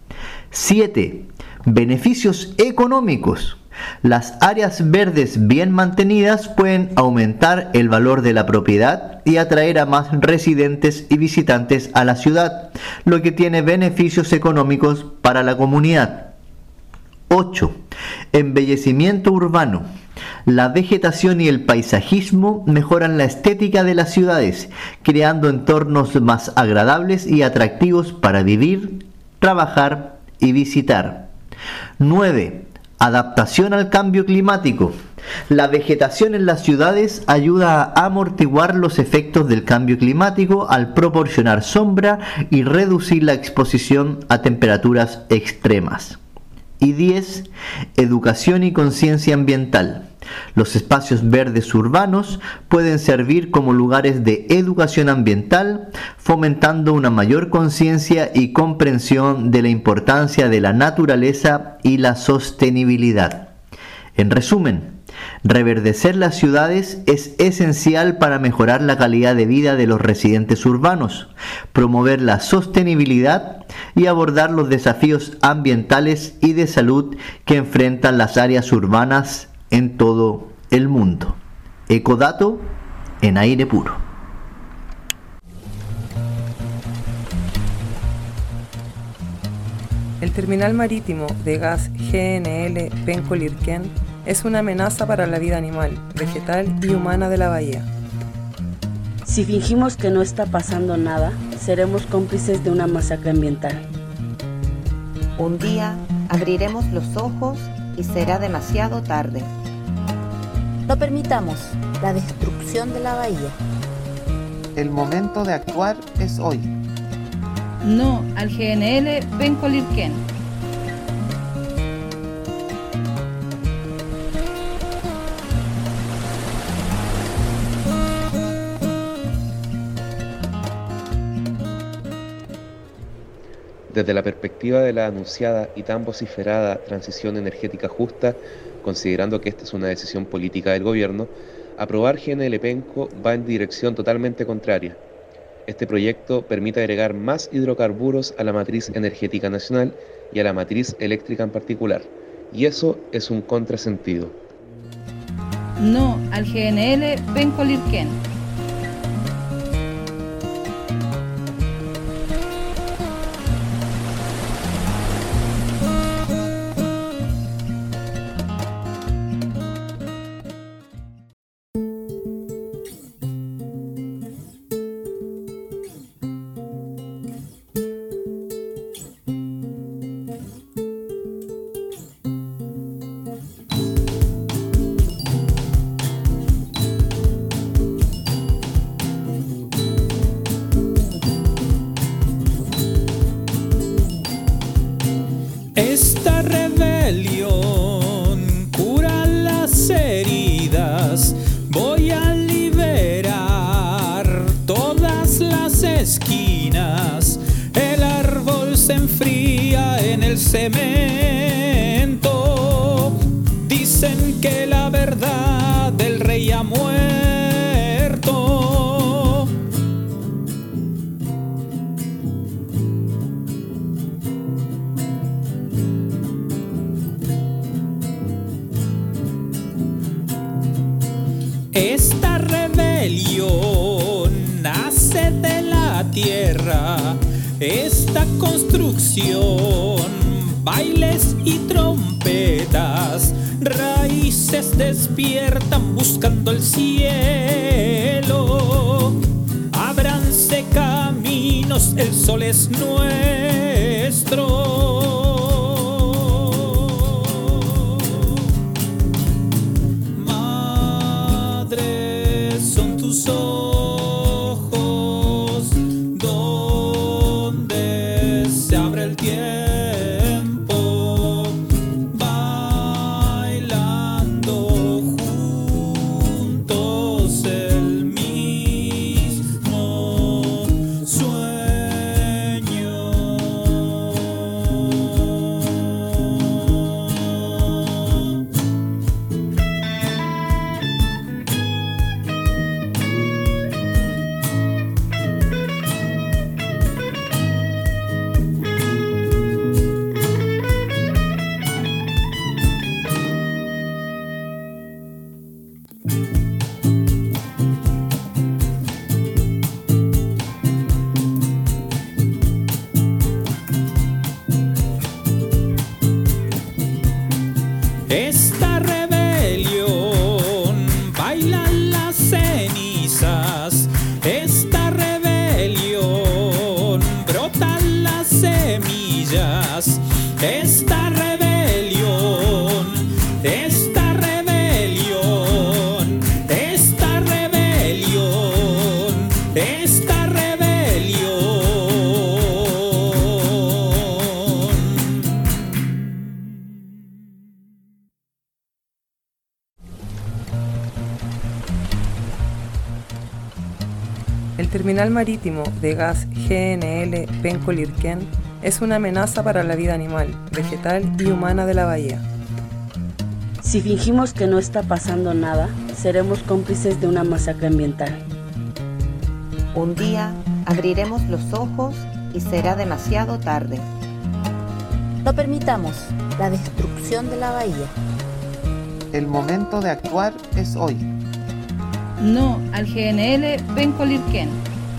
Speaker 5: 7. Beneficios económicos. Las áreas verdes bien mantenidas pueden aumentar el valor de la propiedad y atraer a más residentes y visitantes a la ciudad, lo que tiene beneficios económicos para la comunidad. 8. Embellecimiento urbano. La vegetación y el paisajismo mejoran la estética de las ciudades, creando entornos más agradables y atractivos para vivir, trabajar y visitar. 9. Adaptación al cambio climático. La vegetación en las ciudades ayuda a amortiguar los efectos del cambio climático al proporcionar sombra y reducir la exposición a temperaturas extremas. Y 10. Educación y conciencia ambiental. Los espacios verdes urbanos pueden servir como lugares de educación ambiental, fomentando una mayor conciencia y comprensión de la importancia de la naturaleza y la sostenibilidad. En resumen, reverdecer las ciudades es esencial para mejorar la calidad de vida de los residentes urbanos, promover la sostenibilidad y abordar los desafíos ambientales y de salud que enfrentan las áreas urbanas en todo el mundo. Ecodato en aire puro.
Speaker 10: El terminal marítimo de gas GNL Penco-Lirquén es una amenaza para la vida animal, vegetal y humana de la bahía.
Speaker 11: Si fingimos que no está pasando nada, seremos cómplices de una masacre ambiental.
Speaker 12: Un día abriremos los ojos y será demasiado tarde.
Speaker 13: No permitamos la destrucción de la bahía.
Speaker 14: El momento de actuar es hoy.
Speaker 15: No al GNL Penco-Lirquén.
Speaker 16: Desde la perspectiva de la anunciada y tan vociferada transición energética justa, considerando que esta es una decisión política del gobierno, aprobar GNL Penco va en dirección totalmente contraria. Este proyecto permite agregar más hidrocarburos a la matriz energética nacional y a la matriz eléctrica en particular, y eso es un contrasentido.
Speaker 15: No al GNL Penco-Lirquén.
Speaker 17: Esta rebelión cura las heridas, voy a liberar todas las esquinas, el árbol se enfría en el cemento, dicen que la verdad del rey ha muerto. Esta rebelión nace de la tierra, esta construcción, bailes y trompetas, raíces despiertan buscando el cielo. Ábranse caminos, el sol es nuestro. Son tus ojos donde se abre el tiempo, bailando juntos el mismo sueño. Esta rebelión baila las cenizas, esta rebelión brotan las semillas, esta rebelión, esta rebelión, esta rebelión, esta rebelión.
Speaker 10: El terminal marítimo de gas GNL Penco-Lirquén es una amenaza para la vida animal, vegetal y humana de la bahía.
Speaker 11: Si fingimos que no está pasando nada, seremos cómplices de una masacre ambiental.
Speaker 12: Un día abriremos los ojos y será demasiado tarde.
Speaker 13: No permitamos la destrucción de la bahía.
Speaker 14: El momento de actuar es hoy.
Speaker 15: No al GNL Penco-Lirquén.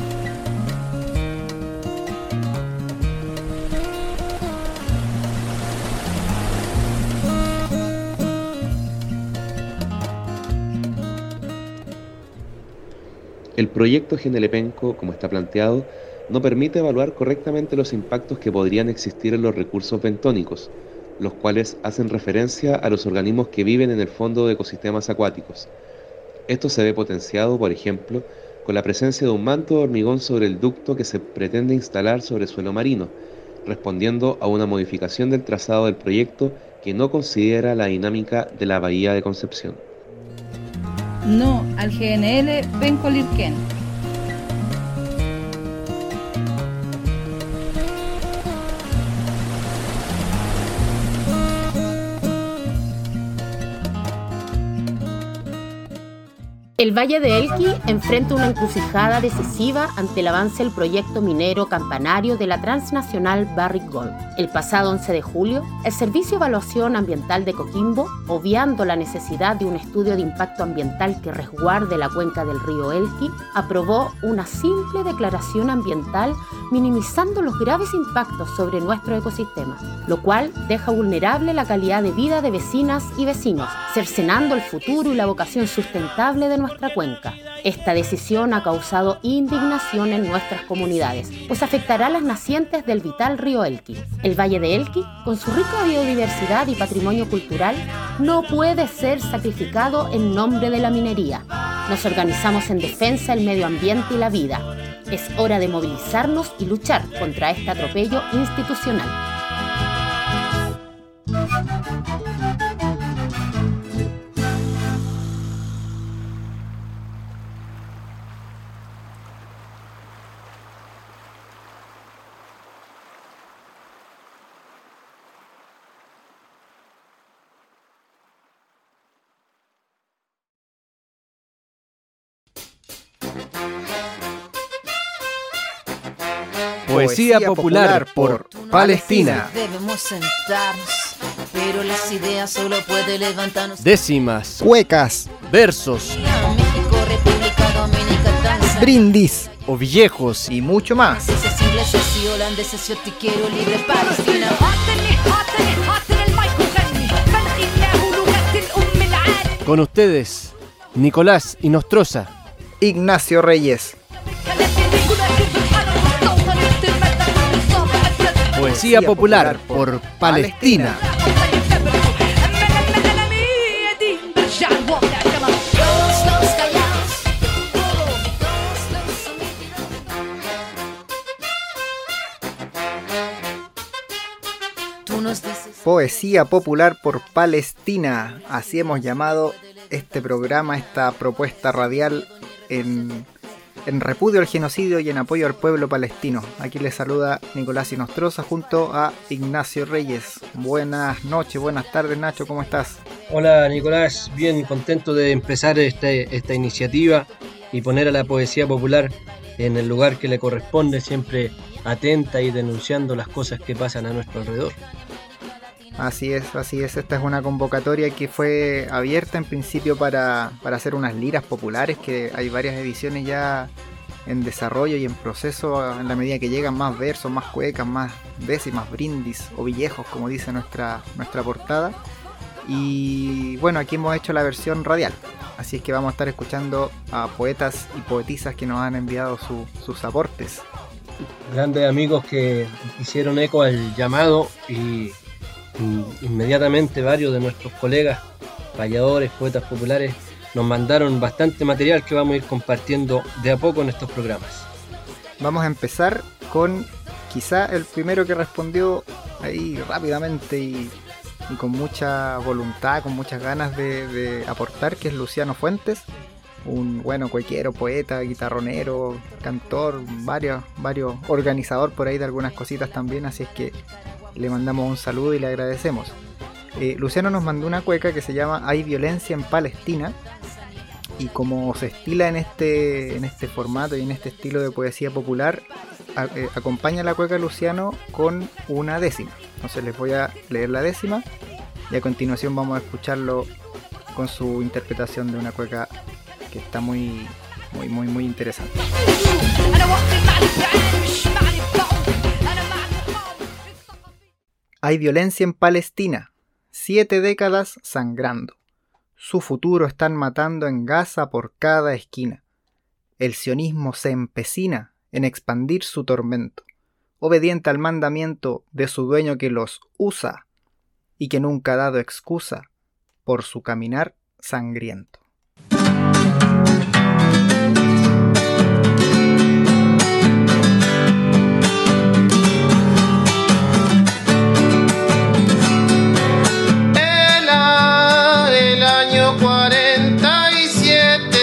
Speaker 16: El proyecto GNL Penco, como está planteado, no permite evaluar correctamente los impactos que podrían existir en los recursos bentónicos, los cuales hacen referencia a los organismos que viven en el fondo de ecosistemas acuáticos. Esto se ve potenciado, por ejemplo, con la presencia de un manto de hormigón sobre el ducto que se pretende instalar sobre suelo marino, respondiendo a una modificación del trazado del proyecto que no considera la dinámica de la bahía de Concepción.
Speaker 15: No al GNL Penco-Lirquén.
Speaker 18: El Valle de Elqui enfrenta una encrucijada decisiva ante el avance del proyecto minero campanario de la transnacional Barrick Gold. El pasado 11 de julio, el Servicio de Evaluación Ambiental de Coquimbo, obviando la necesidad de un estudio de impacto ambiental que resguarde la cuenca del río Elqui, aprobó una simple declaración ambiental minimizando los graves impactos sobre nuestro ecosistema, lo cual deja vulnerable la calidad de vida de vecinas y vecinos, cercenando el futuro y la vocación sustentable de nuestra cuenca. Esta decisión ha causado indignación en nuestras comunidades, pues afectará a las nacientes del vital río Elqui. El Valle de Elqui, con su rica biodiversidad y patrimonio cultural, no puede ser sacrificado en nombre de la minería. Nos organizamos en defensa del medio ambiente y la vida. Es hora de movilizarnos y luchar contra este atropello institucional.
Speaker 19: Poesía popular por Palestina.
Speaker 20: Debemos sentarnos, pero las ideas solo pueden levantarnos.
Speaker 19: Décimas,
Speaker 9: cuecas,
Speaker 19: versos,
Speaker 20: México, República Dominicana, Tanzania,
Speaker 19: brindis, ovillejos
Speaker 9: y mucho más.
Speaker 20: franceses, ingleses y holandeses, yo te quiero libre Palestina.
Speaker 19: Con ustedes, Nicolás Inostroza,
Speaker 9: Ignacio Reyes.
Speaker 19: Poesía popular por Palestina.
Speaker 9: Poesía popular por Palestina. Así hemos llamado este programa, esta propuesta radial en repudio al genocidio y en apoyo al pueblo palestino. Aquí les saluda Nicolás Inostroza junto a Ignacio Reyes. Buenas noches, buenas tardes, Nacho, ¿cómo estás?
Speaker 21: Hola Nicolás, bien contento de empezar esta iniciativa y poner a la poesía popular en el lugar que le corresponde, siempre atenta y denunciando las cosas que pasan a nuestro alrededor.
Speaker 9: Así es, esta es una convocatoria que fue abierta en principio para hacer unas liras populares, que hay varias ediciones ya en desarrollo y en proceso, en la medida que llegan más versos, más cuecas, más décimas, brindis o villejos, como dice nuestra portada. Y bueno, aquí hemos hecho la versión radial, así es que vamos a estar escuchando a poetas y poetisas que nos han enviado sus aportes.
Speaker 21: Grandes amigos que hicieron eco al llamado y inmediatamente varios de nuestros colegas, payadores, poetas populares, nos mandaron bastante material que vamos a ir compartiendo de a poco en estos programas.
Speaker 9: Vamos a empezar con quizá el primero que respondió ahí rápidamente y con mucha voluntad, con muchas ganas de aportar, que es Luciano Fuentes, un bueno cuequero, poeta, guitarronero, cantor, varios organizador por ahí de algunas cositas también, así es que le mandamos un saludo y le agradecemos. Luciano nos mandó una cueca que se llama Hay violencia en Palestina, y como se estila en este formato y en este estilo de poesía popular, acompaña la cueca Luciano con una décima. Entonces les voy a leer la décima y a continuación vamos a escucharlo con su interpretación de una cueca que está muy interesante. Hay violencia en Palestina, 7 décadas sangrando. Su futuro están matando en Gaza por cada esquina. El sionismo se empecina en expandir su tormento, obediente al mandamiento de su dueño que los usa y que nunca ha dado excusa por su caminar sangriento.
Speaker 2: El año 47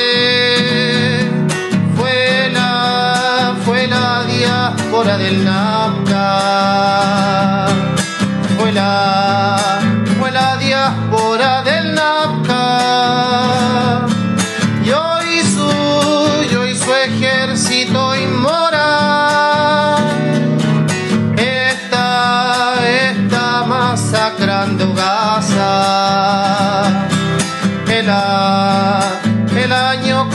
Speaker 2: fue la diáspora del NAPCA, fue la diáspora del NAPCA, y hoy su ejército inmoral está masacrando Gaza. El año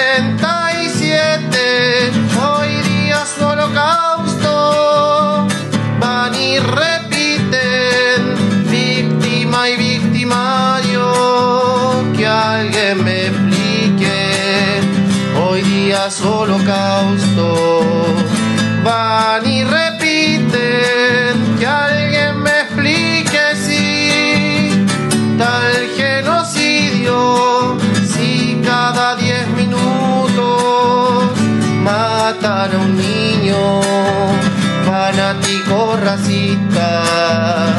Speaker 2: 47, hoy día su holocausto, van y repiten, víctima y victimario, que alguien me explique, hoy día su holocausto, van y repiten, que alguien me explique si tal genocidio, si cada 10 minutos matan a un niño, fanático racista,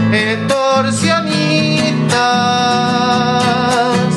Speaker 2: extorsionistas.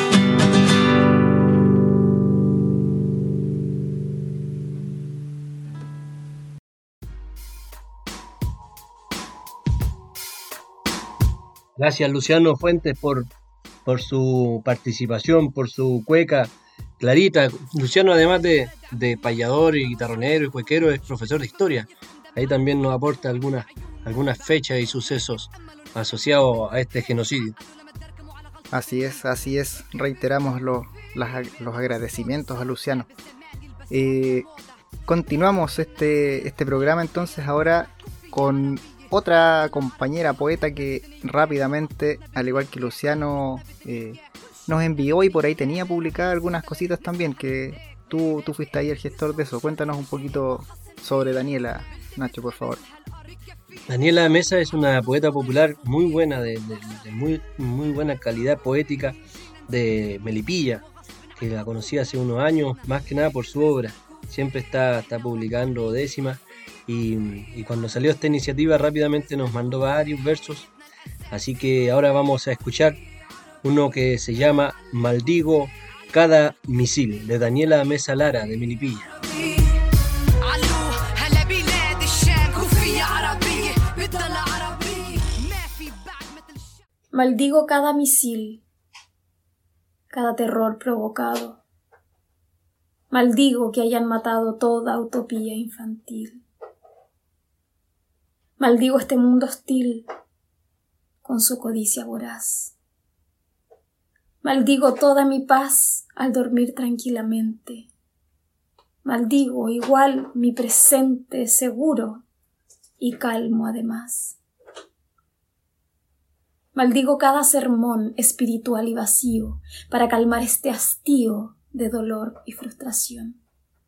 Speaker 21: Gracias Luciano Fuentes por su participación, por su cueca clarita. Luciano, además de payador y guitarronero y cuequero, es profesor de historia. Ahí también nos aporta algunas fechas y sucesos asociados a este genocidio.
Speaker 9: Así es. Reiteramos los agradecimientos a Luciano. Continuamos este programa entonces ahora con otra compañera poeta que rápidamente, al igual que Luciano, nos envió y por ahí tenía publicadas algunas cositas también, que tú fuiste ahí el gestor de eso. Cuéntanos un poquito sobre Daniela, Nacho, por favor.
Speaker 21: Daniela Mesa es una poeta popular muy buena, de muy buena calidad poética, de Melipilla, que la conocí hace unos años, más que nada por su obra. Siempre está publicando décimas. Y cuando salió esta iniciativa rápidamente nos mandó varios versos, así que ahora vamos a escuchar uno que se llama Maldigo cada misil, de Daniela Mesa Lara, de Melipilla.
Speaker 22: Maldigo cada misil, cada terror provocado. Maldigo que hayan matado toda utopía infantil. Maldigo este mundo hostil con su codicia voraz. Maldigo toda mi paz al dormir tranquilamente. Maldigo igual mi presente seguro y calmo además. Maldigo cada sermón espiritual y vacío para calmar este hastío de dolor y frustración.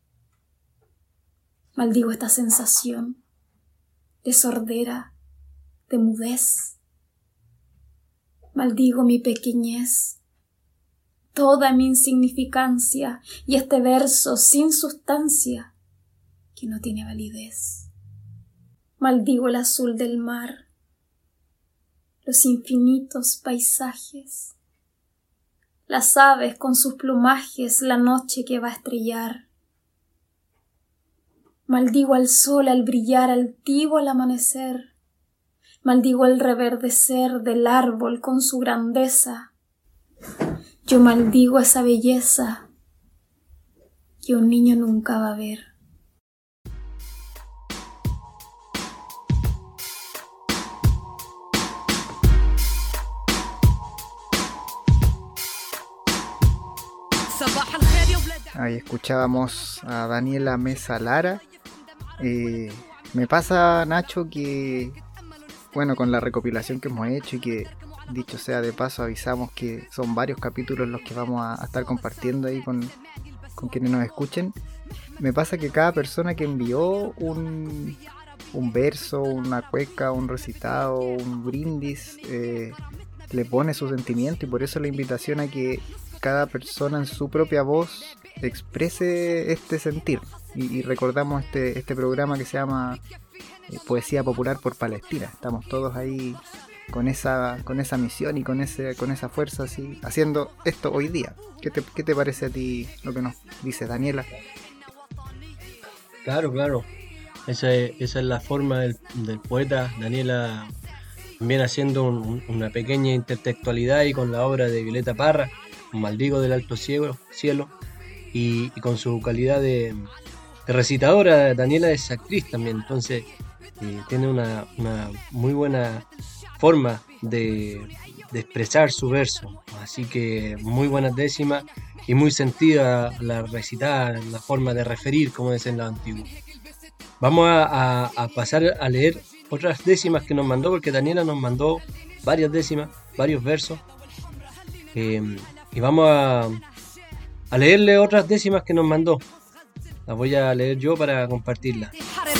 Speaker 22: Maldigo esta sensación de sordera, de mudez. Maldigo mi pequeñez, toda mi insignificancia y este verso sin sustancia que no tiene validez. Maldigo el azul del mar, los infinitos paisajes, las aves con sus plumajes, la noche que va a estrellar. Maldigo al sol al brillar altivo al amanecer. Maldigo el reverdecer del árbol con su grandeza. Yo maldigo esa belleza que un niño nunca va a ver.
Speaker 9: Ahí escuchábamos a Daniela Mesa Lara. Me pasa, Nacho, que bueno, con la recopilación que hemos hecho y que, dicho sea de paso, avisamos que son varios capítulos los que vamos a estar compartiendo ahí con quienes nos escuchen. Me pasa que cada persona que envió un verso, una cueca, un recitado, un brindis, le pone su sentimiento, y por eso la invitación a que cada persona en su propia voz exprese este sentir. Y recordamos este programa que se llama Poesía Popular por Palestina. Estamos todos ahí con esa misión y con esa fuerza, así, haciendo esto hoy día. ¿Qué te parece a ti lo que nos dice Daniela?
Speaker 21: Claro. Esa es la forma del poeta. Daniela también haciendo una pequeña intertextualidad y con la obra de Violeta Parra, Maldigo del Alto Cielo, y con su calidad de recitadora. Daniela es actriz también, entonces tiene una muy buena forma de expresar su verso, así que muy buenas décimas y muy sentida la recitada, la forma de referir, como dicen los antiguos. Vamos a pasar a leer otras décimas que nos mandó, porque Daniela nos mandó varias décimas, varios versos, y vamos a leerle otras décimas que nos mandó. Las voy a leer yo para compartirlas.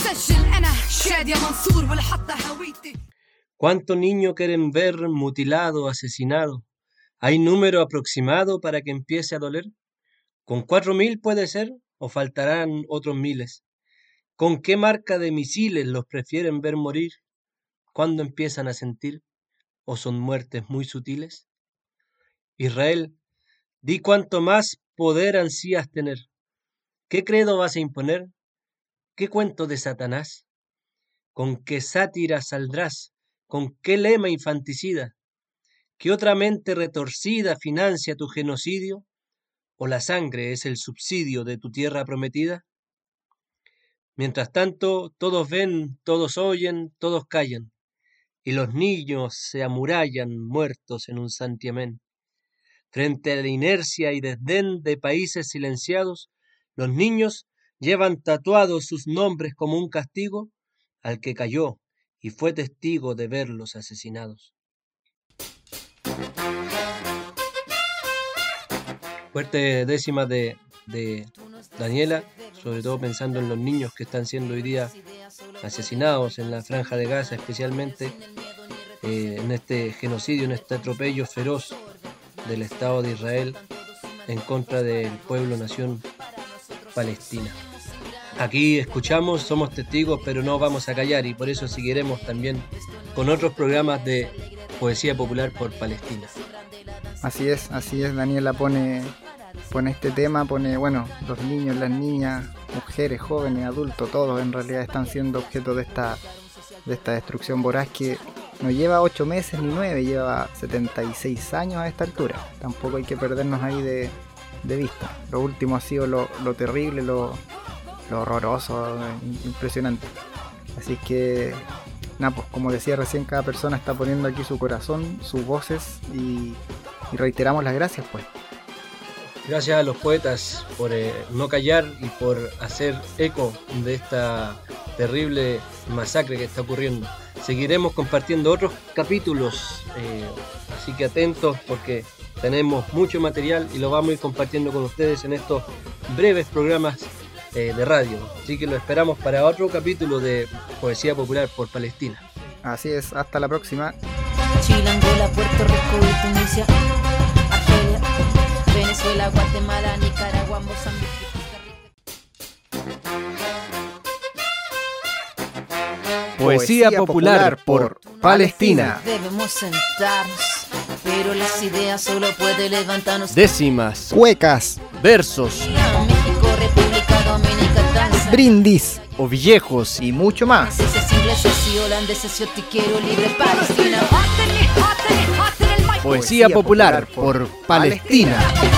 Speaker 21: ¿Cuántos niños quieren ver mutilado, asesinado? ¿Hay número aproximado para que empiece a doler? ¿Con 4.000 puede ser? ¿O faltarán otros miles? ¿Con qué marca de misiles los prefieren ver morir? ¿Cuándo empiezan a sentir? ¿O son muertes muy sutiles? Israel, di cuánto más poder ansías tener. ¿Qué credo vas a imponer? ¿Qué cuento de Satanás? ¿Con qué sátira saldrás? ¿Con qué lema infanticida? ¿Qué otra mente retorcida financia tu genocidio? ¿O la sangre es el subsidio de tu tierra prometida? Mientras tanto, todos ven, todos oyen, todos callan, y los niños se amurallan muertos en un santiamén. Frente a la inercia y desdén de países silenciados, los niños llevan tatuados sus nombres como un castigo al que cayó y fue testigo de verlos asesinados. Fuerte décima de Daniela, sobre todo pensando en los niños que están siendo hoy día asesinados en la Franja de Gaza, especialmente en este genocidio, en este atropello feroz del Estado de Israel en contra del pueblo nación Palestina. Aquí escuchamos, somos testigos, pero no vamos a callar, y por eso seguiremos también con otros programas de Poesía Popular por Palestina.
Speaker 9: Así es, Daniela pone este tema, bueno, los niños, las niñas, mujeres, jóvenes, adultos, todos en realidad están siendo objeto de esta destrucción voraz que no lleva 8 meses ni 9, lleva 76 años a esta altura. Tampoco hay que perdernos ahí de vista. Lo último ha sido lo terrible, lo horroroso, impresionante. Así que, pues como decía recién, cada persona está poniendo aquí su corazón, sus voces, y reiteramos las gracias, pues.
Speaker 21: Gracias a los poetas por no callar y por hacer eco de esta terrible masacre que está ocurriendo. Seguiremos compartiendo otros capítulos, así que atentos porque tenemos mucho material y lo vamos a ir compartiendo con ustedes en estos breves programas de radio. Así que lo esperamos para otro capítulo de Poesía Popular por Palestina.
Speaker 9: Así es, hasta la próxima.
Speaker 20: Chile, Angola, Puerto Rico y Tunisia, Argelia, Venezuela, Guatemala, Nicaragua, Mozambique.
Speaker 19: Poesía Popular por Palestina.
Speaker 20: Debemos sentarnos, pero las ideas solo puede levantarnos.
Speaker 19: Décimas,
Speaker 9: Cuecas,
Speaker 19: versos,
Speaker 20: México, República Dominicana, Tanzania,
Speaker 9: brindis,
Speaker 19: ovillejos
Speaker 9: y mucho más.
Speaker 20: franceses, ingleses y holandeses, yo te quiero libre Palestina.
Speaker 19: Poesía popular por Palestina.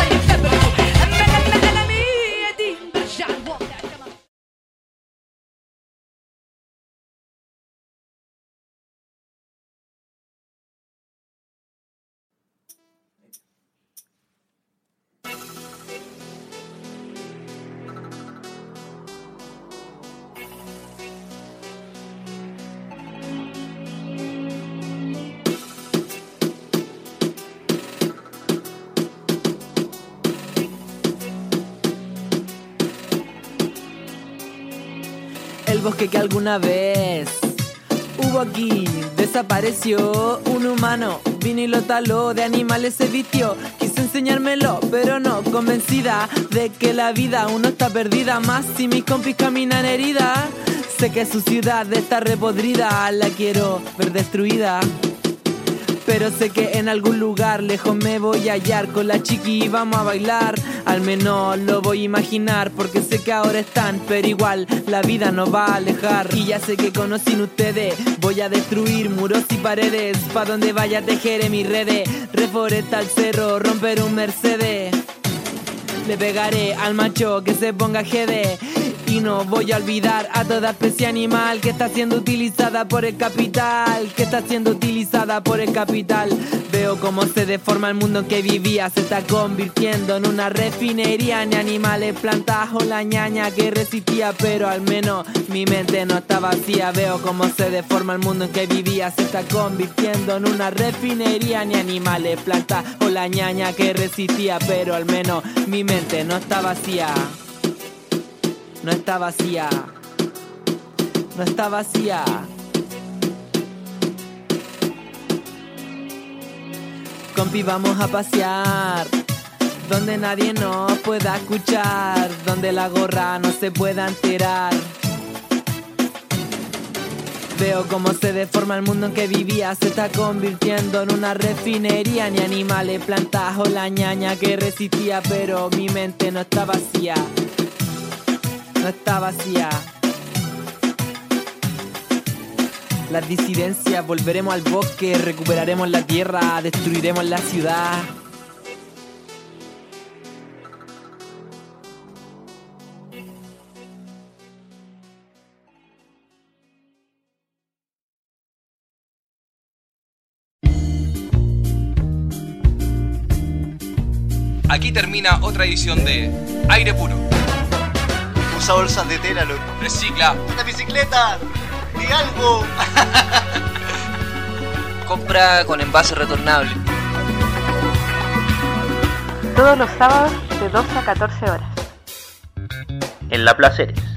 Speaker 1: El bosque que alguna vez hubo aquí, desapareció un humano, vino y lo taló, de animales se vistió, quiso enseñármelo, pero no, convencida de que la vida aún no está perdida, más si mis compis caminan herida, sé que su ciudad está repodrida, la quiero ver destruida. Pero sé que en algún lugar lejos me voy a hallar con la chiqui y vamos a bailar. Al menos lo voy a imaginar porque sé que ahora están, pero igual la vida nos va a alejar. Y ya sé que conocen ustedes, voy a destruir muros y paredes. Pa' donde vaya tejeré mis redes, reforestar el cerro, romper un Mercedes. Le pegaré al macho que se ponga GD. Y no voy a olvidar a toda especie animal que está siendo utilizada por el capital, que está siendo utilizada por el capital. Veo cómo se deforma el mundo en que vivía, se está convirtiendo en una refinería. Ni animales, plantas o la ñaña que resistía, pero al menos mi mente no está vacía. Veo cómo se deforma el mundo en que vivía, se está convirtiendo en una refinería. Ni animales, plantas o la ñaña que resistía, pero al menos mi mente no está vacía. No está vacía, no está vacía. Compi, vamos a pasear donde nadie nos pueda escuchar, donde la gorra no se pueda enterar. Veo cómo se deforma el mundo en que vivía, se está convirtiendo en una refinería. Ni animales, plantas o la ñaña que resistía, pero mi mente no está vacía. No está vacía. Las disidencias, volveremos al bosque, recuperaremos la tierra, destruiremos la ciudad.
Speaker 6: Aquí termina otra edición de Aire Puro.
Speaker 5: Usa bolsas de tela, loco.
Speaker 6: Recicla.
Speaker 5: ¡Una bicicleta! ¡Di algo!
Speaker 23: Compra con envase retornable.
Speaker 24: Todos los sábados de 12 a 14 horas.
Speaker 5: En La Placeres.